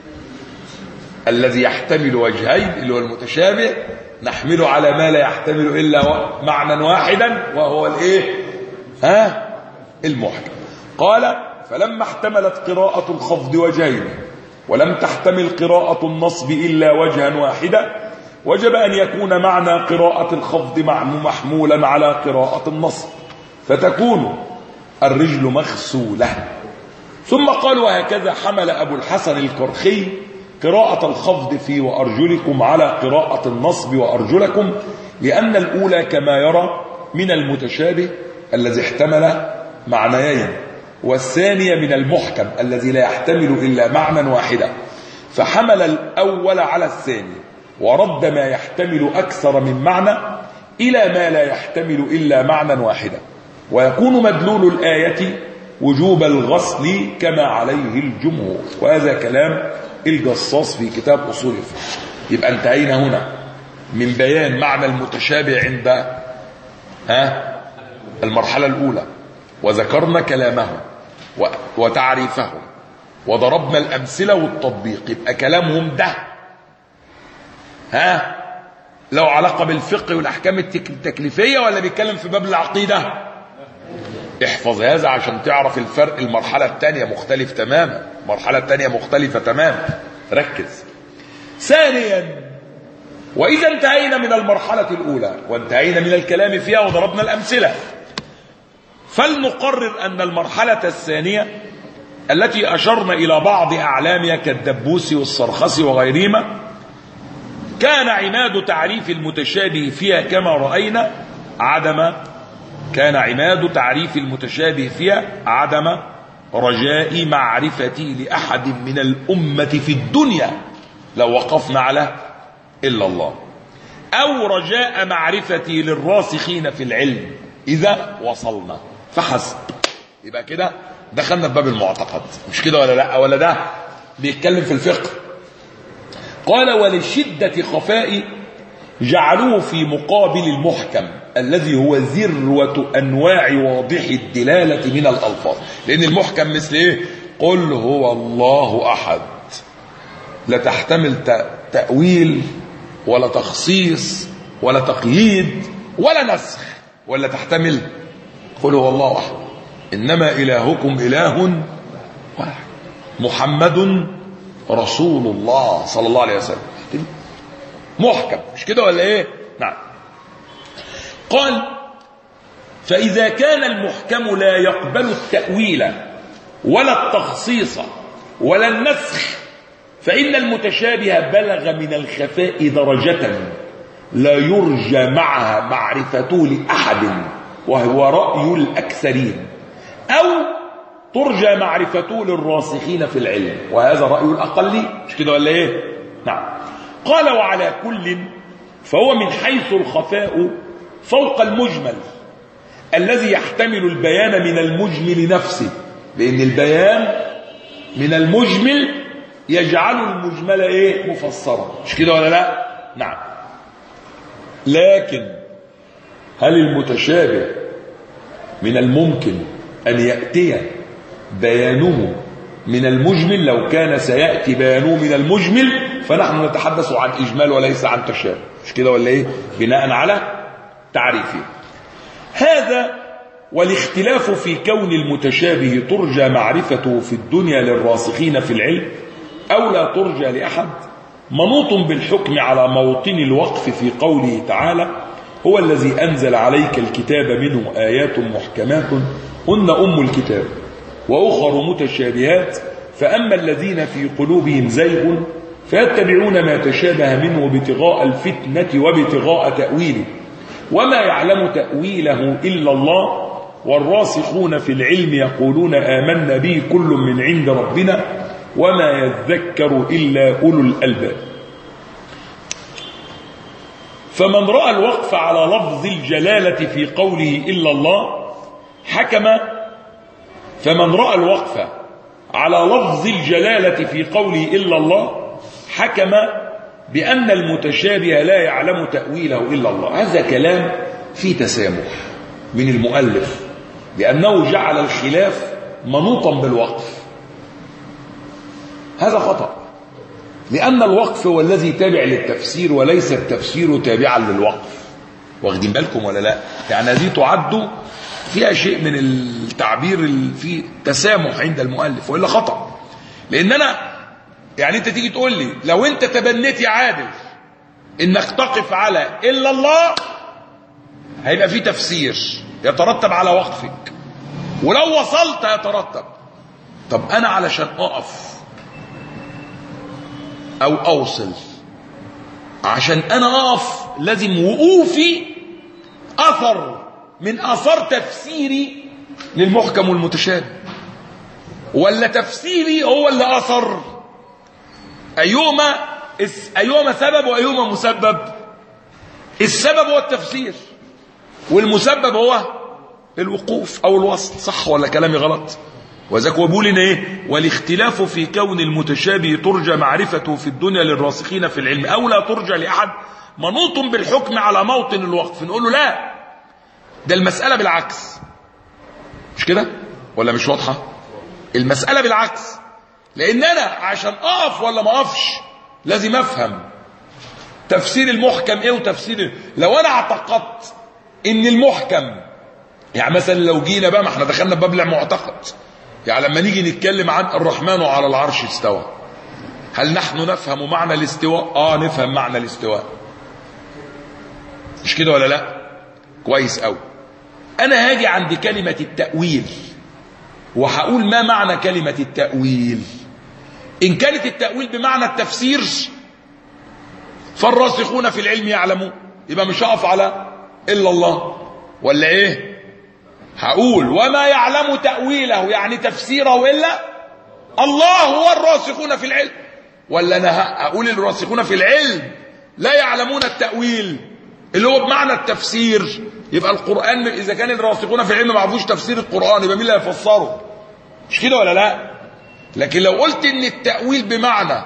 الذي يحتمل وجهين اللي هو المتشابه نحمله على ما لا يحتمل إلا معنى واحدا وهو الإيه؟ ها؟ المحكم. قال فلما احتملت قراءة الخفض وجهين ولم تحتمل قراءة النصب إلا وجها واحدا، وجب أن يكون معنى قراءة الخفض محمولا على قراءة النصب، فتكون الرجل مغسولة. ثم قال وهكذا حمل أبو الحسن الكرخي قراءة الخفض في وأرجلكم على قراءة النصب وأرجلكم، لأن الأولى كما يرى من المتشابه الذي احتمل معنيين، والثانية من المحكم الذي لا يحتمل إلا معنى واحدا، فحمل الأول على الثاني ورد ما يحتمل أكثر من معنى إلى ما لا يحتمل إلا معنى واحدا، ويكون مدلول الآية وجوب الغسل كما عليه الجمهور. وهذا كلام الجصاص في كتاب أصول الفقه. يبقى انتهينا هنا من بيان معنى المتشابه عند ها المرحلة الأولى، وذكرنا كلامه وتعريفه وضربنا الأمثلة والتطبيق. يبقى كلامهم ده ها لو علاقة بالفقه والأحكام التكليفية ولا بيتكلم في باب العقيدة؟ احفظ هذا عشان تعرف الفرق. المرحلة الثانية مختلف تماما، المرحلة الثانية مختلفة تماما، ركز. ثانيا وإذا انتهينا من المرحلة الأولى وانتهينا من الكلام فيها وضربنا الأمثلة، فلنقرر أن المرحلة الثانية التي أشرنا إلى بعض أعلامها كالدبوسي والسرخسي وغيرهما كان عماد تعريف المتشابه فيها كما رأينا عدم كان عماد تعريف المتشابه فيها عدم رجاء معرفتي لأحد من الأمة في الدنيا لو وقفنا على إلا الله، أو رجاء معرفتي للراسخين في العلم إذا وصلنا فحسب. يبقى كده دخلنا في باب المعتقد، مش كده ولا لا؟ ولا ده بيتكلم في الفقه. قال ولشدة خفاء جعلوه في مقابل المحكم الذي هو ذروة أنواع واضح الدلالة من الألفاظ. لأن المحكم مثل إيه؟ قل هو الله أحد، لا تحتمل تأويل ولا تخصيص ولا تقييد ولا نسخ، ولا تحتمل قل هو الله أحد، إنما إلهكم إله واحد محمد رسول الله صلى الله عليه وسلم. محكم، مش كده ولا إيه؟ نعم. قال فإذا كان المحكم لا يقبل التأويل ولا التخصيص ولا النسخ، فإن المتشابه بلغ من الخفاء درجة لا يرجى معها معرفته لأحد وهو رأي الأكثرين، أو ترجى معرفته للراسخين في العلم وهذا رأي الأقل، مش كده ولا إيه؟ نعم. قال وعلى كل فهو من حيث الخفاء فوق المجمل الذي يحتمل البيان من المجمل نفسه، لأن البيان من المجمل يجعل المجمل ايه؟ مفسرا، مش كده ولا لا؟ نعم. لكن هل المتشابه من الممكن أن يأتي بيانه من المجمل، لو كان سيأتي بيانه من المجمل فنحن نتحدث عن إجمال وليس عن تشابه، مش كده ولا إيه؟ بناء على تعريفه هذا. والاختلاف في كون المتشابه ترجى معرفته في الدنيا للراسخين في العلم أو لا ترجى لأحد، منوط بالحكم على موطن الوقف في قوله تعالى: هو الذي أنزل عليك الكتاب منه آيات محكمات هن أم الكتاب وأخر متشابهات، فأما الذين في قلوبهم زيغ فيتبعون ما تشابه منه ابتغاء الفتنة وابتغاء تأويله وما يعلم تأويله إلا الله، والراسخون في العلم يقولون آمنا به كل من عند ربنا وما يذكر إلا أولو الألباب. فمن رأى الوقف على لفظ الجلالة في قوله إلا الله حكم فمن رأى الوقف على لفظ الجلالة في قوله إلا الله حكم بأن المتشابه لا يعلم تأويله إلا الله. هذا كلام فيه تسامح من المؤلف، لأنه جعل الخلاف منوطا بالوقف. هذا خطأ، لأن الوقف هو الذي تابع للتفسير وليس التفسير تابعا للوقف. واخدين بالكم ولا لا؟ يعني هذه تعد فيها شيء من التعبير في تسامح عند المؤلف، وإلا خطأ. لأن أنا يعني أنت تيجي تقول لي لو أنت تبنيت يا عادل إنك تقف على إلا الله هيبقى في تفسير يترتب على وقفك، ولو وصلت يترتب. طب أنا علشان أقف أو أوصل، عشان أنا أقف لازم وقوفي أثر من أثر تفسيري للمحكم والمتشابه، ولا تفسيري هو اللي أثر؟ أيهما أيهما سبب وأيهما مسبب؟ السبب هو التفسير والمسبب هو الوقوف أو الوصل. صح ولا كلامي غلط؟ وذاك وبولنا إيه؟ والاختلاف في كون المتشابه ترجى معرفته في الدنيا للراسخين في العلم أو لا ترجى لأحد، منوط بالحكم على موطن الوقف. نقول له لا، ده المسألة بالعكس. مش كده ولا مش واضحة؟ المسألة بالعكس، لأن أنا عشان أقف ولا ما أقفش لازم أفهم تفسير المحكم إيه وتفسير إيه. لو أنا اعتقدت إن المحكم، يعني مثلا لو جينا بقى، ما احنا دخلنا باب المعتقد، يعني لما نيجي نتكلم عن الرحمن على العرش استوى، هل نحن نفهم معنى الاستواء؟ آه نفهم معنى الاستواء، مش كده ولا لا؟ كويس أوي. أنا هاجي عند كلمة التأويل وهقول ما معنى كلمة التأويل. إن كانت التأويل بمعنى التفسير فالراسخون في العلم يعلمون، يبقى مش هقف على إلا الله، ولا إيه؟ هقول وما يعلم تأويله يعني تفسيره إلا الله هو الراسخون في العلم، ولا أنا هقول الراسخون في العلم لا يعلمون التأويل اللي هو بمعنى التفسير؟ يبقى القرآن إذا كان الراسخون في العلم ما عرفوش تفسير القرآن يبقى مين اللي هيفسره؟ مش كده ولا لا؟ لكن لو قلت إن التأويل بمعنى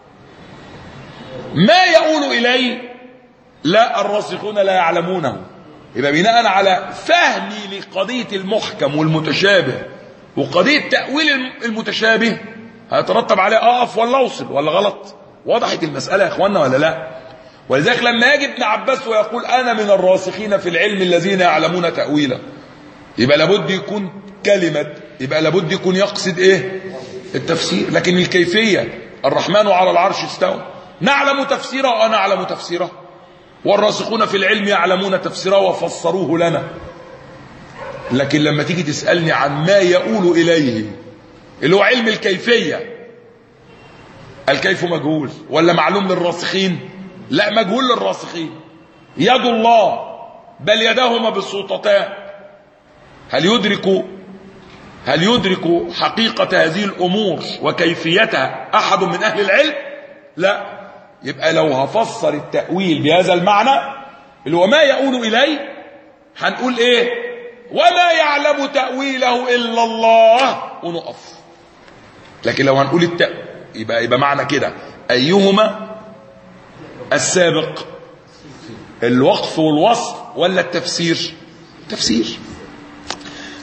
ما يقول إليه، لا الراسخون لا يعلمونه، يبقى بناء على فهمي لقضية المحكم والمتشابه وقضية تأويل المتشابه هيترتب عليه أقف ولا أوصل، ولا غلط؟ وضحت المسألة يا إخواننا ولا لا؟ ولذلك لما يجي ابن عباس ويقول أنا من الراسخين في العلم الذين يعلمون تأويله، يبقى لابد يكون كلمة، يبقى لابد يكون يقصد إيه؟ التفسير. لكن الكيفية الرحمن على العرش استوى، نعلم تفسيره وأنا أعلم تفسيره، والراسخون في العلم يعلمون تفسيره وفسروه لنا. لكن لما تيجي تسألني عن ما يقول إليه اللي هو علم الكيفية، الكيف مجهول ولا معلوم للراسخين؟ لا مجهول للراسخين. يد الله بل يداهما بالسلطتان، هل يدرك هل يدرك حقيقة هذه الأمور وكيفيتها أحد من أهل العلم؟ لا. يبقى لو هفسر التأويل بهذا المعنى اللي هو ما يقول إليه هنقول إيه؟ وما يعلم تأويله إلا الله ونقف. لكن لو هنقول التأويل يبقى, يبقى معنى كده أيهما السابق، الوقف والوصف ولا التفسير؟ تفسير.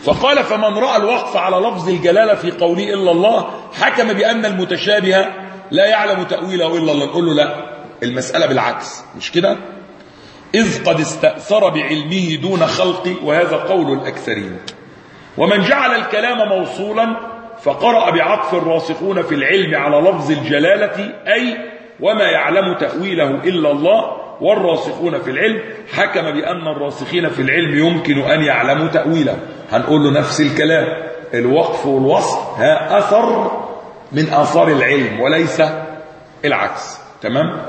فقال فمن رأى الوقف على لفظ الجلالة في قوله إلا الله حكم بأن المتشابه لا يعلم تأويله إلا الله. نقول له لا، المسألة بالعكس، مش كده؟ إذ قد استأثر بعلمه دون خلقه، وهذا قول الأكثرين. ومن جعل الكلام موصولا فقرأ بعطف الراسخون في العلم على لفظ الجلالة أي وما يعلم تأويله إلا الله، والراسخون في العلم حكم بأن الراسخين في العلم يمكن أن يعلموا تأويله. هنقول له نفس الكلام، الوقف والوصف ها أثر من آثار العلم وليس العكس. تمام؟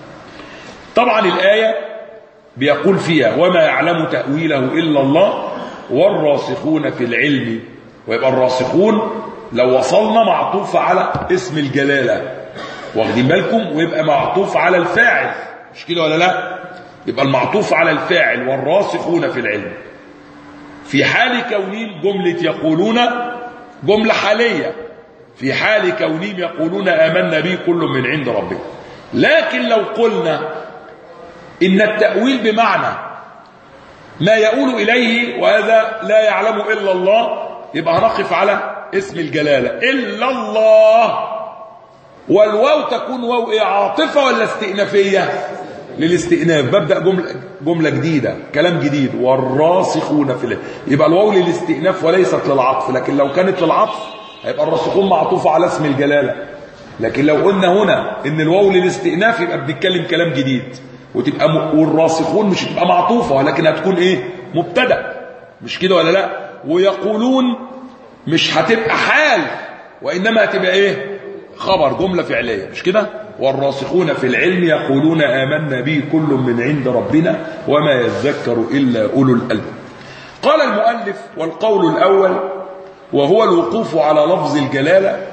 طبعا الآية بيقول فيها وما يعلم تأويله إلا الله والراسخون في العلم، ويبقى الراسخون لو وصلنا معطوف على اسم الجلالة، واخدين بالكم؟ ويبقى معطوف على الفاعل، مش كده ولا لا؟ يبقى المعطوف على الفاعل والراسخون في العلم في حال كونهم جملة يقولون جملة حالية، في حال كونهم يقولون آمنا به كل من عند ربنا. لكن لو قلنا إن التأويل بمعنى ما يقول إليه وهذا لا يعلم إلا الله، يبقى هنقف على اسم الجلالة إلا الله، والواو تكون واو إيه، عاطفة ولا استئنافية؟ للاستئناف. ببدأ جملة, جملة جديدة، كلام جديد، والراسخون في العلم، يبقى الواو للاستئناف وليست للعطف. لكن لو كانت للعطف هيبقى الراسخون معطوفة على اسم الجلالة. لكن لو قلنا هنا ان الواو للاستئناف يبقى بنتكلم كلام جديد، وتبقى م... والراسخون مش هتبقى معطوفة ولكن هتكون ايه، مبتدأ، مش كده ولا لا؟ ويقولون مش هتبقى حال وانما هتبقى ايه، خبر، جملة فعلية، مش كده؟ والراسخون في العلم يقولون آمنا به كل من عند ربنا وما يذكر إلا أولو الألباب. قال المؤلف والقول الأول وهو الوقوف على لفظ الجلالة،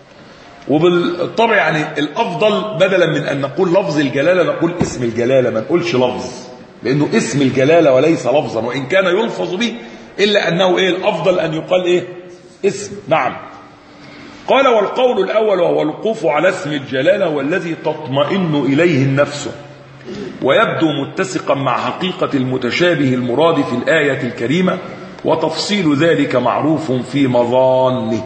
وبالطبع يعني الأفضل بدلا من أن نقول لفظ الجلالة نقول اسم الجلالة، ما نقولش لفظ، لأنه اسم الجلالة وليس لفظا، وإن كان يلفظ به إلا أنه إيه الأفضل أن يقال إيه، اسم. نعم. قال والقول الأول وهو الوقوف على اسم الجلالة والذي تطمئن إليه النفس ويبدو متسقا مع حقيقة المتشابه المراد في الآية الكريمة، وتفصيل ذلك معروف في مظانه.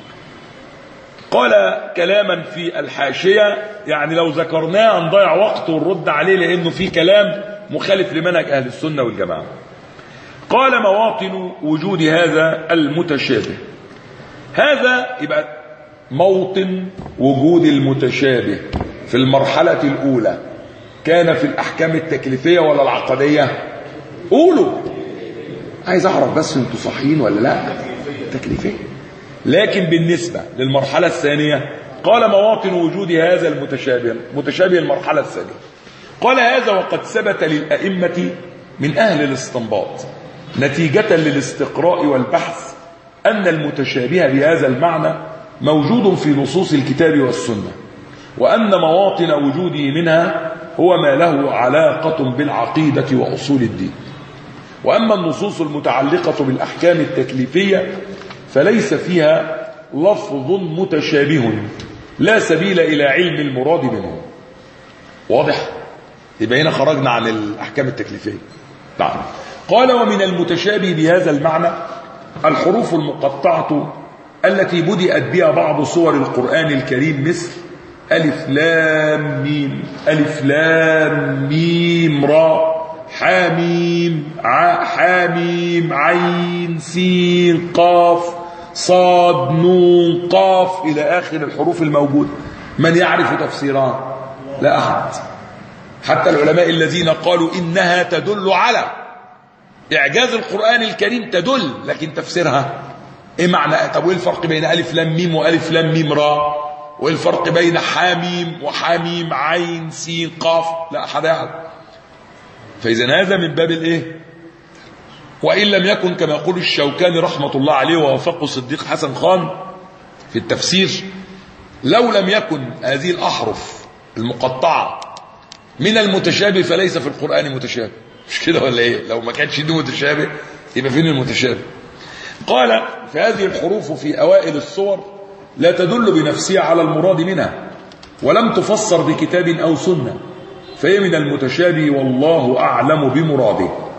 قال كلاما في الحاشية، يعني لو ذكرناه نضيع وقت ونرد عليه لأنه في كلام مخالف لمنهج أهل السنة والجماعة. قال مواطن وجود هذا المتشابه، هذا يبقى موطن وجود المتشابه في المرحلة الأولى كان في الأحكام التكليفية ولا العقدية؟ قولوا، عايز أعرف بس انتوا صحيين ولا لا. تكليفية. لكن بالنسبة للمرحلة الثانية قال مواطن وجود هذا المتشابه، متشابه المرحلة الثانية. قال هذا وقد ثبت للأئمة من أهل الاستنباط نتيجة للاستقراء والبحث أن المتشابه بهذا المعنى موجود في نصوص الكتاب والسنة، وأن مواطن وجوده منها هو ما له علاقة بالعقيدة وأصول الدين. وأما النصوص المتعلقة بالأحكام التكليفية فليس فيها لفظ متشابه لا سبيل إلى علم المراد منه. واضح؟ يبقى هنا خرجنا عن الأحكام التكليفية. نعم. قال ومن المتشابه بهذا المعنى الحروف المقطعة التي بدأت بها بعض سور القرآن الكريم مثل ألف لام ميم، ألف لام ميم را، حاميم ع حاميم عين سين قاف صاد نون قاف إلى آخر الحروف الموجودة. من يعرف تفسيرها؟ لا أحد، حتى العلماء الذين قالوا إنها تدل على إعجاز القرآن الكريم تدل، لكن تفسيرها إيه معنى؟ طب وإيه الفرق بين ألف لام ميم وألف لام ميم را؟ وإيه الفرق بين حاميم وحاميم عين سين قاف؟ لا أحد يعلم. فإذا هذا من باب الإيه؟ وإن لم يكن كما يقول الشوكاني رحمة الله عليه ووفقه صديق حسن خان في التفسير، لو لم يكن هذه الأحرف المقطعة من المتشابه فليس في القرآن متشابه. مش كده ولا إيه؟ لو ما كانش دي متشابه يبقى فين المتشابه؟ قال فهذه الحروف في أوائل الصور لا تدل بنفسها على المراد منها ولم تفسر بكتاب أو سنة، فهي من المتشابه والله أعلم بمراده.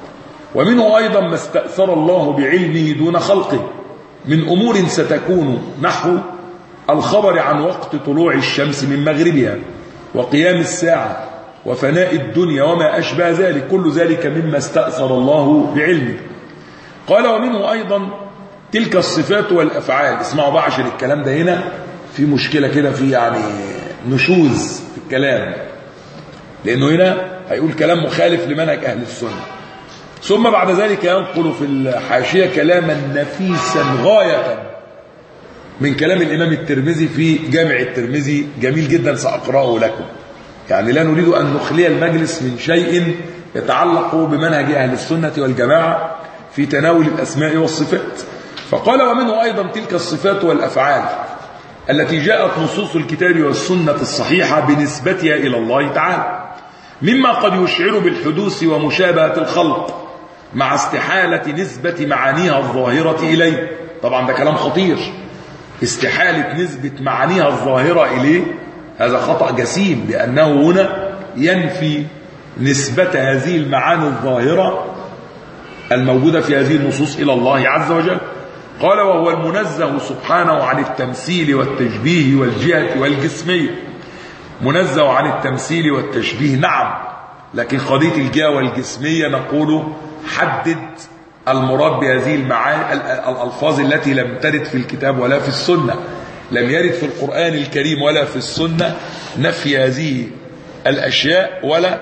ومنه أيضا ما استأثر الله بعلمه دون خلقه من أمور ستكون نحو الخبر عن وقت طلوع الشمس من مغربها وقيام الساعة وفناء الدنيا وما أشبه ذلك، كل ذلك مما استأثر الله بعلمه. قال ومنه أيضا تلك الصفات والأفعال. اسمعوا بقى عشان الكلام ده هنا في مشكلة كده، في يعني نشوز في الكلام، لأنه هنا هيقول كلام مخالف لمنهج أهل السنة. ثم بعد ذلك ينقل في الحاشية كلاما نفيسا غاية من كلام الإمام الترمذي في جامع الترمذي، جميل جدا سأقرأه لكم. يعني لا نريد أن نخلي المجلس من شيء يتعلق بمنهج أهل السنة والجماعة في تناول الأسماء والصفات. فقال ومنه أيضا تلك الصفات والأفعال التي جاءت نصوص الكتاب والسنة الصحيحة بنسبتها إلى الله تعالى، مما قد يشعر بالحدوث ومشابهة الخلق مع استحالة نسبة معانيها الظاهرة إليه. طبعا ده كلام خطير، استحالة نسبة معانيها الظاهرة إليه، هذا خطأ جسيم، لأنه هنا ينفي نسبة هذه المعاني الظاهرة الموجودة في هذه النصوص إلى الله عز وجل. قال وهو المنزه سبحانه عن التمثيل والتشبيه والجهة والجسمية. منزه عن التمثيل والتشبيه نعم، لكن قضية الجهة والجسمية نقول حدد المراد بهذه المعاني الألفاظ التي لم ترد في الكتاب ولا في السنة. لم يرد في القرآن الكريم ولا في السنة نفي هذه الأشياء ولا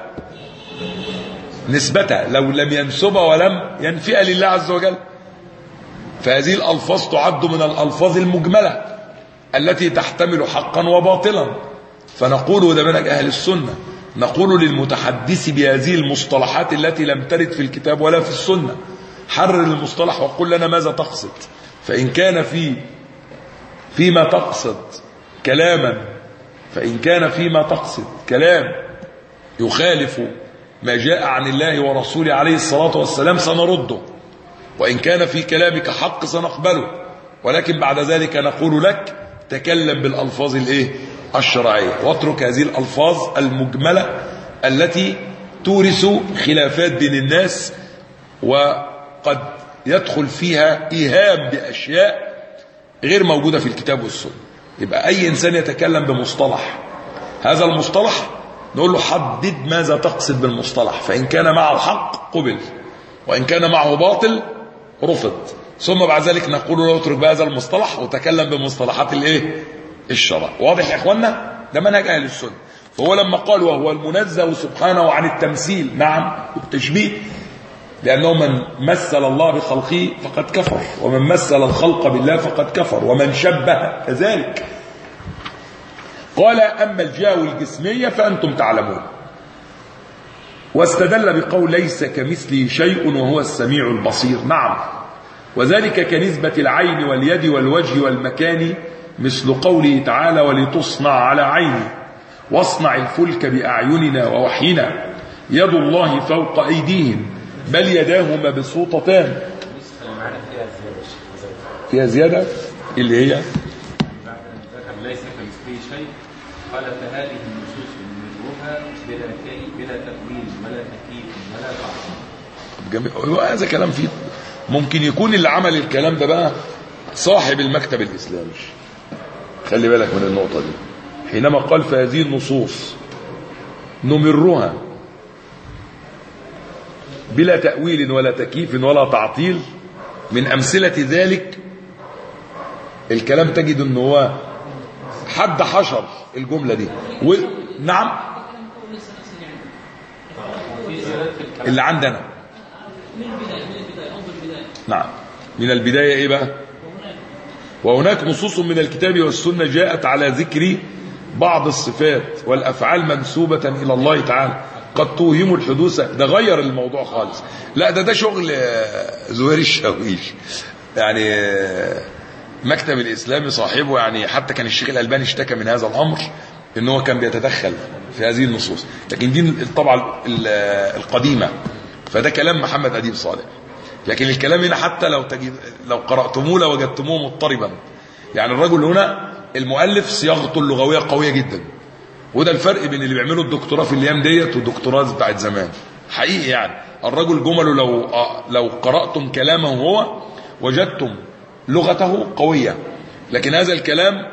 نسبتها، لو لم ينسبها ولم ينفيها لله عز وجل. فهذه الألفاظ تعد من الألفاظ المجملة التي تحتمل حقا وباطلا. فنقول ده منهج أهل السنة، نقول للمتحدث بهذه المصطلحات التي لم ترد في الكتاب ولا في السنة حرر المصطلح وقل لنا ماذا تقصد. فإن كان في فيما تقصد كلاما فإن كان فيما تقصد كلام يخالف ما جاء عن الله ورسوله عليه الصلاة والسلام سنرده، وإن كان في كلامك حق سنقبله، ولكن بعد ذلك نقول لك تكلم بالألفاظ الايه الشرعية، واترك هذه الألفاظ المجملة التي تورث خلافات بين الناس وقد يدخل فيها إيهام بأشياء غير موجودة في الكتاب والسنة. يبقى أي إنسان يتكلم بمصطلح، هذا المصطلح نقول له حدد ماذا تقصد بالمصطلح، فإن كان معه حق قبل، وإن كان معه باطل رفض. ثم بعد ذلك نقول له اترك بهذا المصطلح وتكلم بمصطلحات الايه الشرع. واضح يا اخوانا؟ ده منهج اهل السنه. فهو لما قال وهو المنزه سبحانه عن التمثيل نعم والتشبيه، لانه من مثل الله بخلقه فقد كفر، ومن مثل الخلق بالله فقد كفر، ومن شبه كذلك. قال اما الجهه والجسميه فانتم تعلمون، واستدل بقول ليس كمثله شيء وهو السميع البصير. نعم، وذلك كنسبة العين واليد والوجه والمكان، مثل قوله تعالى ولتصنع على عيني واصنع الفلك بأعيننا ووحينا يد الله فوق أيديهم بل يداه مبسوطتان. فيها زيادة اللي هي ليس كمثله شيء. قال فهذه النصوص نمرها بلا بلا تأويل ولا تكييف ولا تعطيل. هذا كلام فيه ممكن يكون اللي عمل الكلام ده بقى صاحب المكتب الإسلامي. خلي بالك من النقطة دي، حينما قال فهذه النصوص نمرها بلا تأويل ولا تكييف ولا تعطيل، من أمثلة ذلك الكلام تجد أنه هو حد حشر الجملة دي و... نعم اللي عندنا نعم من البداية ايه بقى؟ وهناك نصوص من الكتاب والسنة جاءت على ذكر بعض الصفات والأفعال منسوبة إلى الله تعالى قد توهم الحدوث. ده غير الموضوع خالص. لا ده ده شغل زهير الشاويش، يعني مكتب الإسلامي صاحبه، يعني حتى كان الشيخ الألباني اشتكى من هذا الأمر إن هو كان بيتدخل في هذه النصوص، لكن دي الطبعة القديمة، فده كلام محمد أديب صالح. لكن الكلام هنا حتى لو تجد لو قرأتموه لوجدتموه مضطربا. يعني الرجل هنا المؤلف صياغته اللغوية قوية جدا، وده الفرق بين اللي بيعملوا الدكتوراه في الايام ديت والدكتوراه بتاعت زمان. حقيقي يعني الرجل جمله لو لو قرأتم كلامه هو وجدتم لغته قوية، لكن هذا الكلام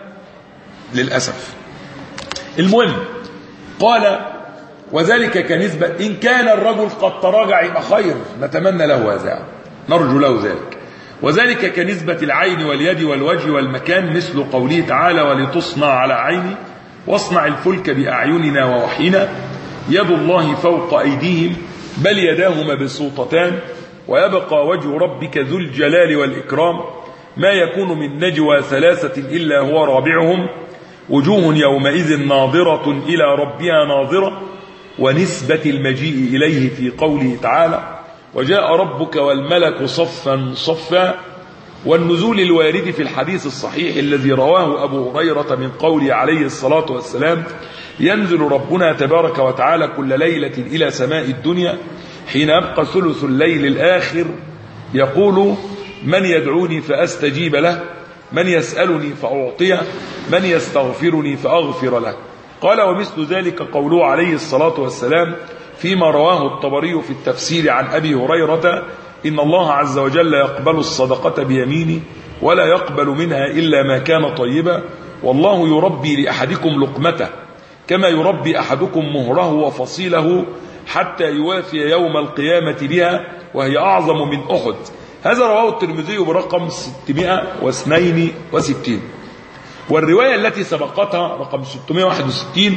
للأسف. المهم قال وذلك كنسبة إن كان الرجل قد تراجع يبقى خير، نتمنى له هذا، نرجو له ذلك. وذلك كنسبة العين واليد والوجه والمكان، مثل قوله تعالى ولتصنع على عيني واصنع الفلك بأعيننا ووحينا، يد الله فوق أيديهم بل يداه مبسوطتان ويبقى وجه ربك ذو الجلال والإكرام، ما يكون من نجوى ثلاثة إلا هو رابعهم، وجوه يومئذ ناظرة إلى ربها ناظرة. ونسبة المجيء إليه في قوله تعالى وجاء ربك والملك صفا صفا، والنزول الوارد في الحديث الصحيح الذي رواه أبو هريرة من قوله عليه الصلاة والسلام ينزل ربنا تبارك وتعالى كل ليلة إلى سماء الدنيا حين يبقى ثلث الليل الآخر، يقول من يدعوني فأستجيب له، من يسألني فأعطيه، من يستغفرني فأغفر له. قال ومثل ذلك قوله عليه الصلاة والسلام فيما رواه الطبري في التفسير عن أبي هريرة إن الله عز وجل يقبل الصدقة بيمينه ولا يقبل منها إلا ما كان طيبا، والله يربي لأحدكم لقمته كما يربي أحدكم مهره وفصيله حتى يوافي يوم القيامة بها وهي أعظم من أحد. هذا رواه الترمذي برقم ستمائة واثنين وستين. والرواية التي سبقتها رقم ستمائة وواحد وستين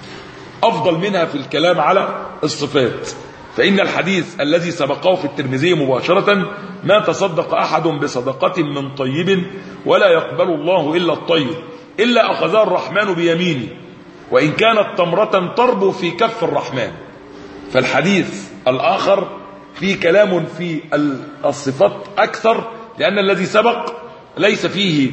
أفضل منها في الكلام على الصفات، فإن الحديث الذي سبقه في الترمذي مباشرة ما تصدق أحد بصدقة من طيب ولا يقبل الله إلا الطيب إلا أخذها الرحمن بيمينه وإن كانت تمرة تربو في كف الرحمن. فالحديث الآخر فيه كلام في الصفات أكثر، لأن الذي سبق ليس فيه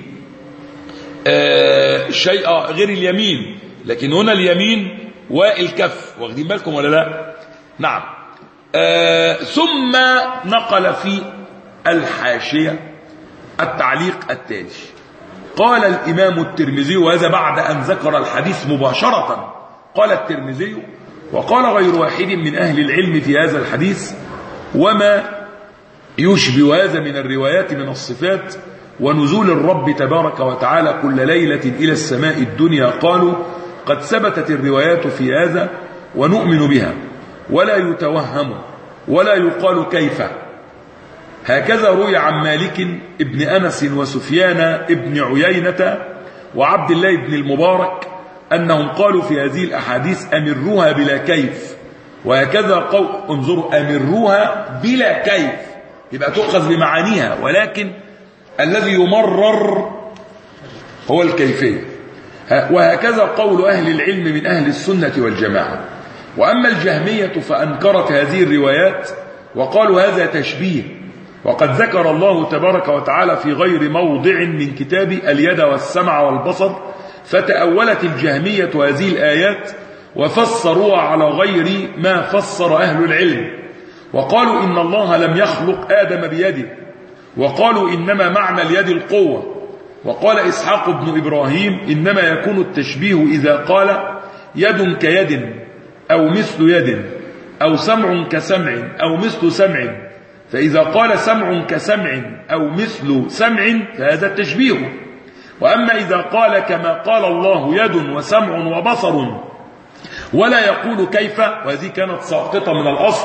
آه شيء غير اليمين، لكن هنا اليمين والكف، واخدين بالكم ولا لا؟ نعم. آه ثم نقل في الحاشية التعليق التالي. قال الإمام الترمذي، وهذا بعد أن ذكر الحديث مباشرة، قال الترمذي وقال غير واحد من أهل العلم في هذا الحديث وما يشبه هذا من الروايات من الصفات ونزول الرب تبارك وتعالى كل ليلة إلى السماء الدنيا، قالوا قد ثبتت الروايات في هذا ونؤمن بها ولا يتوهم ولا يقال كيف. هكذا روي عن مالك ابن أنس وسفيان ابن عيينة وعبد الله بن المبارك أنهم قالوا في هذه الأحاديث أمروها بلا كيف، وهكذا قول انظروا أمروها بلا كيف، يبقى تؤخذ بمعانيها، ولكن الذي يمرر هو الكيفية. وهكذا قول أهل العلم من أهل السنة والجماعة. وأما الجهمية فأنكرت هذه الروايات وقالوا هذا تشبيه، وقد ذكر الله تبارك وتعالى في غير موضع من كتاب اليد والسمع والبصر، فتأولت الجهمية هذه الآيات وفسروها على غير ما فسر أهل العلم، وقالوا إن الله لم يخلق آدم بيده، وقالوا إنما معنى اليد القوة. وقال إسحاق بن إبراهيم إنما يكون التشبيه إذا قال يد كيد أو مثل يد أو سمع كسمع أو مثل سمع، فإذا قال سمع كسمع أو مثل سمع فهذا التشبيه. وأما إذا قال كما قال الله يد وسمع وبصر ولا يقول كيف، وهذه كانت ساقطة من الأصل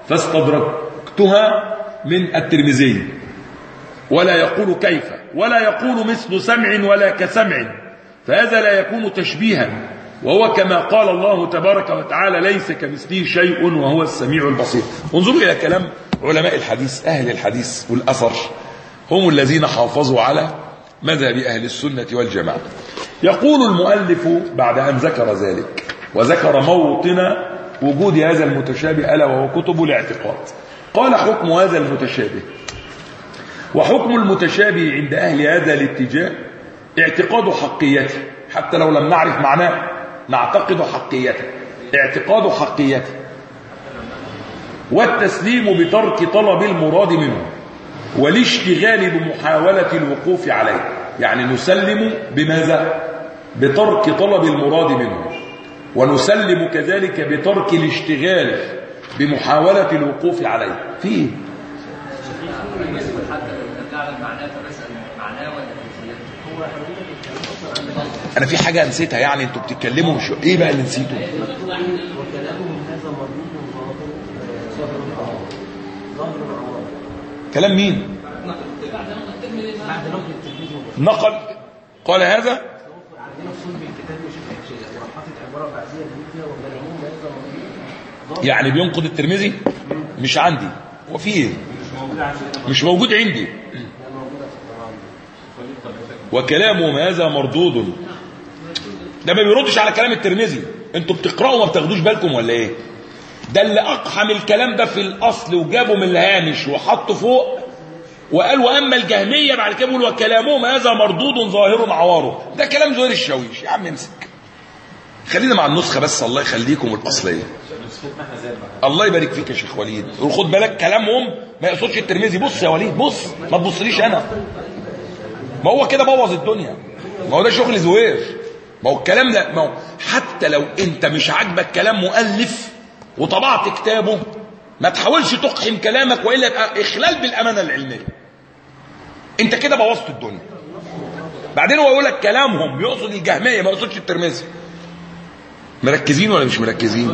فاستدركتها من الترمذي، ولا يقول كيف ولا يقول مثل سمع ولا كسمع، فهذا لا يكون تشبيها، وهو كما قال الله تبارك وتعالى ليس كمثله شيء وهو السميع البصير. انظروا إلى كلام علماء الحديث، أهل الحديث والأثر، هم الذين حافظوا على مذهب أهل السنة والجماعة. يقول المؤلف بعد أن ذكر ذلك وذكر موطن وجود هذا المتشابه ألا وهو كتب الاعتقاد، قال حكم هذا المتشابه. وحكم المتشابه عند أهل هذا الاتجاه اعتقاد حقيته، حتى لو لم نعرف معناه نعتقد حقيته، اعتقاد حقيته، والتسليم بترك طلب المراد منه والاشتغال بمحاولة الوقوف عليه. يعني نسلم بماذا؟ بترك طلب المراد منه، ونسلم كذلك بترك الاشتغال بمحاولة الوقوف عليه فيه. أنا في حاجة نسيتها، يعني أنتوا بتتكلموا شو إيه بقى اللي نسيته؟ كلام مين؟ نقل قال هذا يعني بينقض الترمذي. مش عندي، وفيه مش موجود عندي. وكلامه هذا مردود، ده ما بيردش على كلام الترمذي. انتوا بتقرأوا ما بتاخدوش بالكم ولا ايه؟ ده اللي اقحم الكلام ده في الاصل وجابه من الهامش وحطه فوق وقال واما الجهميه بعد كده بيقول وكلامهم هذا مردود ظاهر عواره. ده كلام زهير الشاويش. يا عم امسك، خلينا مع النسخه بس، الله يخليكم الاصليه. الله يبارك فيك يا شيخ وليد. وخد بالك كلامهم ما يقصدش الترمذي. بص يا وليد، بص، ما تبصليش انا. ما هو كده بوظ الدنيا، ما هو ده شغل زهير. ما هو الكلام ده، ما هو حتى لو انت مش عاجبك كلام مؤلف وطبعت كتابه ما تحاولش تقحم كلامك، والا يبقى اخلال بالامانه العلميه. انت كده بوظت الدنيا. بعدين هو يقول لك كلامهم يقصد الجهميه ما يقصدش الترمذي. مركزين ولا مش مركزين؟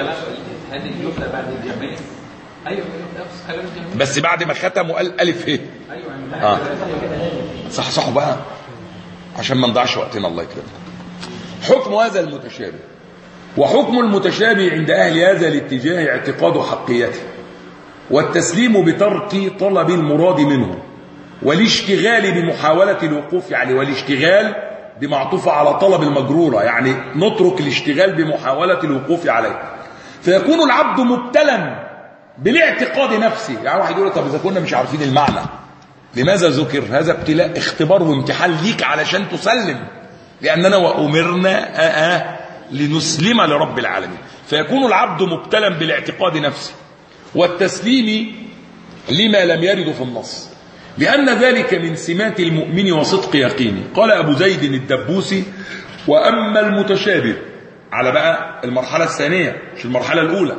بس بعد ما ختم وقال الف ايه؟ اه صح صح بقى عشان ما نضيعش وقتنا. الله يكرمك. حكم هذا المتشابه. وحكم المتشابه عند اهل هذا الاتجاه اعتقاد حقيته والتسليم بترك طلب المراد منه والاشتغال بمحاولة الوقوف عليه. والاشتغال بمعطوف على طلب المجرورة، يعني نترك الاشتغال بمحاولة الوقوف عليه. فيكون العبد مبتلا بالاعتقاد نفسه. يعني واحد يقول طب إذا كنا مش عارفين المعنى لماذا ذكر؟ هذا ابتلاء، اختبار وامتحان ليك علشان تسلم، لأننا وأمرنا آآ لنسلم لرب العالمين. فيكون العبد مبتلا بالاعتقاد نفسه والتسليم لما لم يرد في النص، لأن ذلك من سمات المؤمن وصدق يقينه. قال أبو زيد الدبوسي وأما المتشابه، على بقى المرحلة الثانية مش المرحلة الأولى،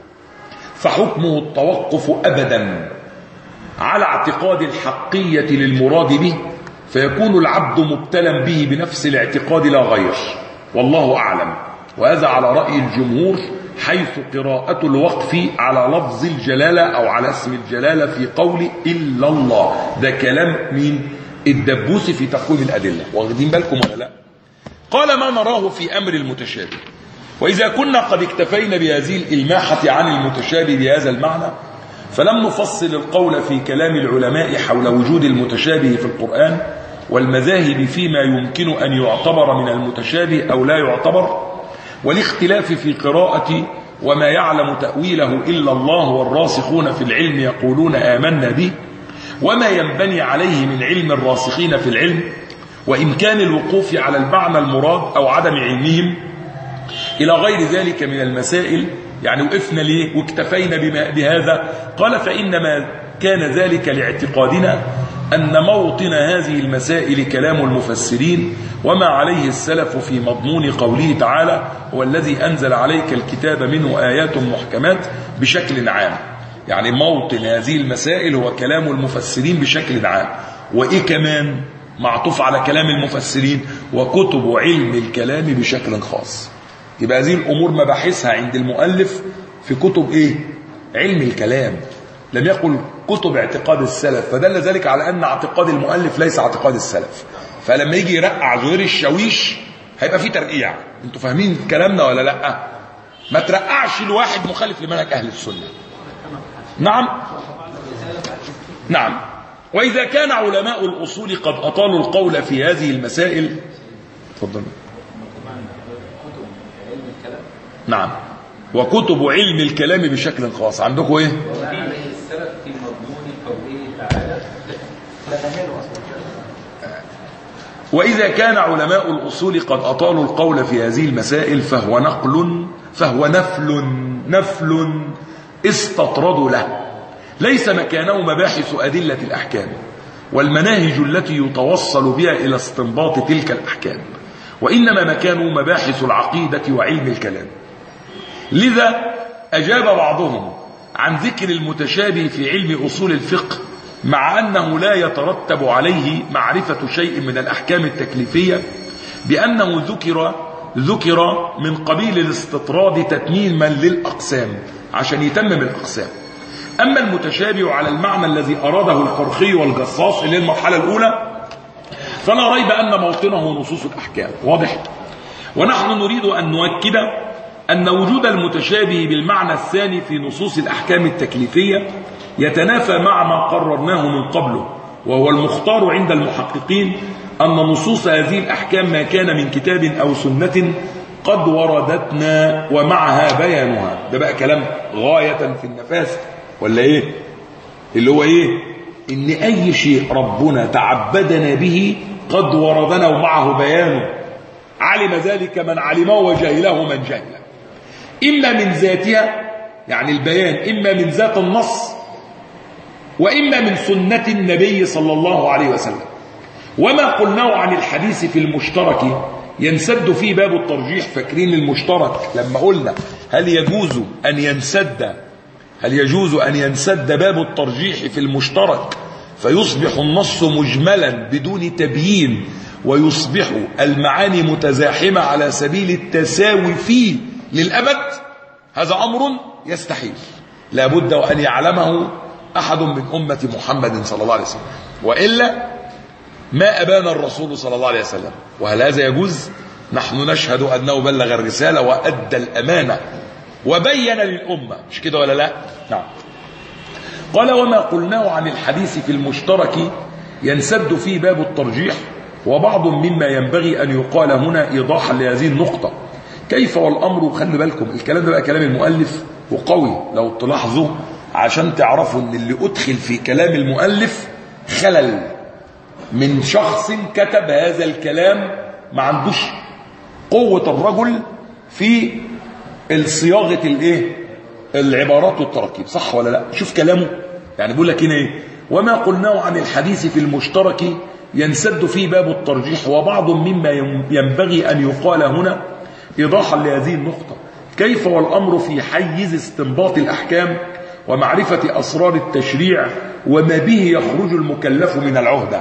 فحكمه التوقف أبدا على اعتقاد الحقية للمراد به، فيكون العبد مبتلا به بنفس الاعتقاد لا غير، والله أعلم. وهذا على رأي الجمهور، حيث قراءة الوقف على لفظ الجلالة أو على اسم الجلالة في قول إلا الله. ده كلام مين؟ الدبوسي في تقويم الأدلة. واخدين بالكم ولا لا؟ قال ما نراه في أمر المتشابه. وإذا كنا قد اكتفينا بهذه الإلماحة عن المتشابه بهذا المعنى، فلم نفصل القول في كلام العلماء حول وجود المتشابه في القرآن والمذاهب فيما يمكن أن يعتبر من المتشابه أو لا يعتبر، والاختلاف في قراءة وما يعلم تأويله إلا الله والراسخون في العلم يقولون آمنا به، وما ينبني عليه من علم الراسخين في العلم، وإمكان الوقوف على المعنى المراد أو عدم علمهم، إلى غير ذلك من المسائل. يعني وقفنا ليه واكتفينا بهذا؟ قال فإنما كان ذلك لاعتقادنا أن موطن هذه المسائل كلام المفسرين وما عليه السلف في مضمون قوله تعالى هو الذي أنزل عليك الكتاب منه آيات محكمات بشكل عام. يعني موطن هذه المسائل هو كلام المفسرين بشكل عام. وإيه كمان معطوف على كلام المفسرين؟ وكتب علم الكلام بشكل خاص. يبقى هذه الأمور مباحثها عند المؤلف في كتب إيه؟ علم الكلام. لم يقل كتب اعتقاد السلف، فدل ذلك على أن اعتقاد المؤلف ليس اعتقاد السلف. فلما يجي يرقع زهير الشاويش هيبقى فيه ترقيع. انتوا فاهمين كلامنا ولا لا؟ ما ترقعش الواحد مخالف لمنهج أهل السنة. نعم نعم. وإذا كان علماء الأصول قد أطالوا القول في هذه المسائل، تفضل. نعم. وكتب علم الكلام بشكل خاص عندكم ايه؟ وإذا كان علماء الأصول قد أطالوا القول في هذه المسائل فهو نقل فهو نفل نفل استطردوا له، ليس مكانه مباحث أدلة الأحكام والمناهج التي يتوصل بها إلى استنباط تلك الأحكام، وإنما مكانه مباحث العقيدة وعلم الكلام. لذا أجاب بعضهم عن ذكر المتشابه في علم أصول الفقه مع أنه لا يترتب عليه معرفة شيء من الأحكام التكليفية بأنه ذكر ذكر من قبيل الاستطراد تتميما للأقسام عشان يتمم الأقسام. أما المتشابه على المعنى الذي أراده القرخي والجصاص اللي المرحلة الأولى فلا ريب أن موطنه نصوص الأحكام. واضح؟ ونحن نريد أن نؤكد أن وجود المتشابه بالمعنى الثاني في نصوص الأحكام التكليفية يتنافى مع ما قررناه من قبله، وهو المختار عند المحققين أن نصوص هذه الأحكام ما كان من كتاب أو سنة قد وردتنا ومعها بيانها. ده بقى كلام غاية في النفاسة ولا إيه؟ اللي هو إيه؟ إن أي شيء ربنا تعبدنا به قد وردنا ومعه بيانه، علم ذلك من علمه وجهله من جهله، إما من ذاتها يعني البيان، إما من ذات النص، وإما من سنة النبي صلى الله عليه وسلم. وما قلناه عن الحديث في المشترك ينسد فيه باب الترجيح. فاكرين المشترك لما قلنا هل يجوز أن ينسد هل يجوز أن ينسد باب الترجيح في المشترك فيصبح النص مجملا بدون تبيين ويصبح المعاني متزاحمة على سبيل التساوي فيه للأبد؟ هذا أمر يستحيل، لا بد وأن يعلمه أحد من أمة محمد صلى الله عليه وسلم، وإلا ما أبان الرسول صلى الله عليه وسلم. وهل هذا يجوز؟ نحن نشهد أنه بلغ الرسالة وأدى الأمانة وبين للأمة، مش كده ولا لا؟ نعم. قال وما قلناه عن الحديث في المشترك ينسد فيه باب الترجيح، وبعض مما ينبغي أن يقال هنا إيضاحا لهذه النقطة. كيف والأمر، خلوا بالكم الكلام ده بقى كلام المؤلف وقوي لو تلاحظوا، عشان تعرفوا ان اللي أدخل في كلام المؤلف خلل من شخص كتب هذا الكلام ما عندوش قوة الرجل في الصياغة الايه العبارات والتراكيب، صح ولا لا؟ شوف كلامه يعني بيقول لك هنا ايه؟ وما قلناه عن الحديث في المشترك ينسد فيه باب الترجيح، وبعض مما ينبغي أن يقال هنا إيضاحا لهذه النقطة. كيف والأمر في حيز استنباط الأحكام ومعرفة أسرار التشريع وما به يخرج المكلف من العهدة،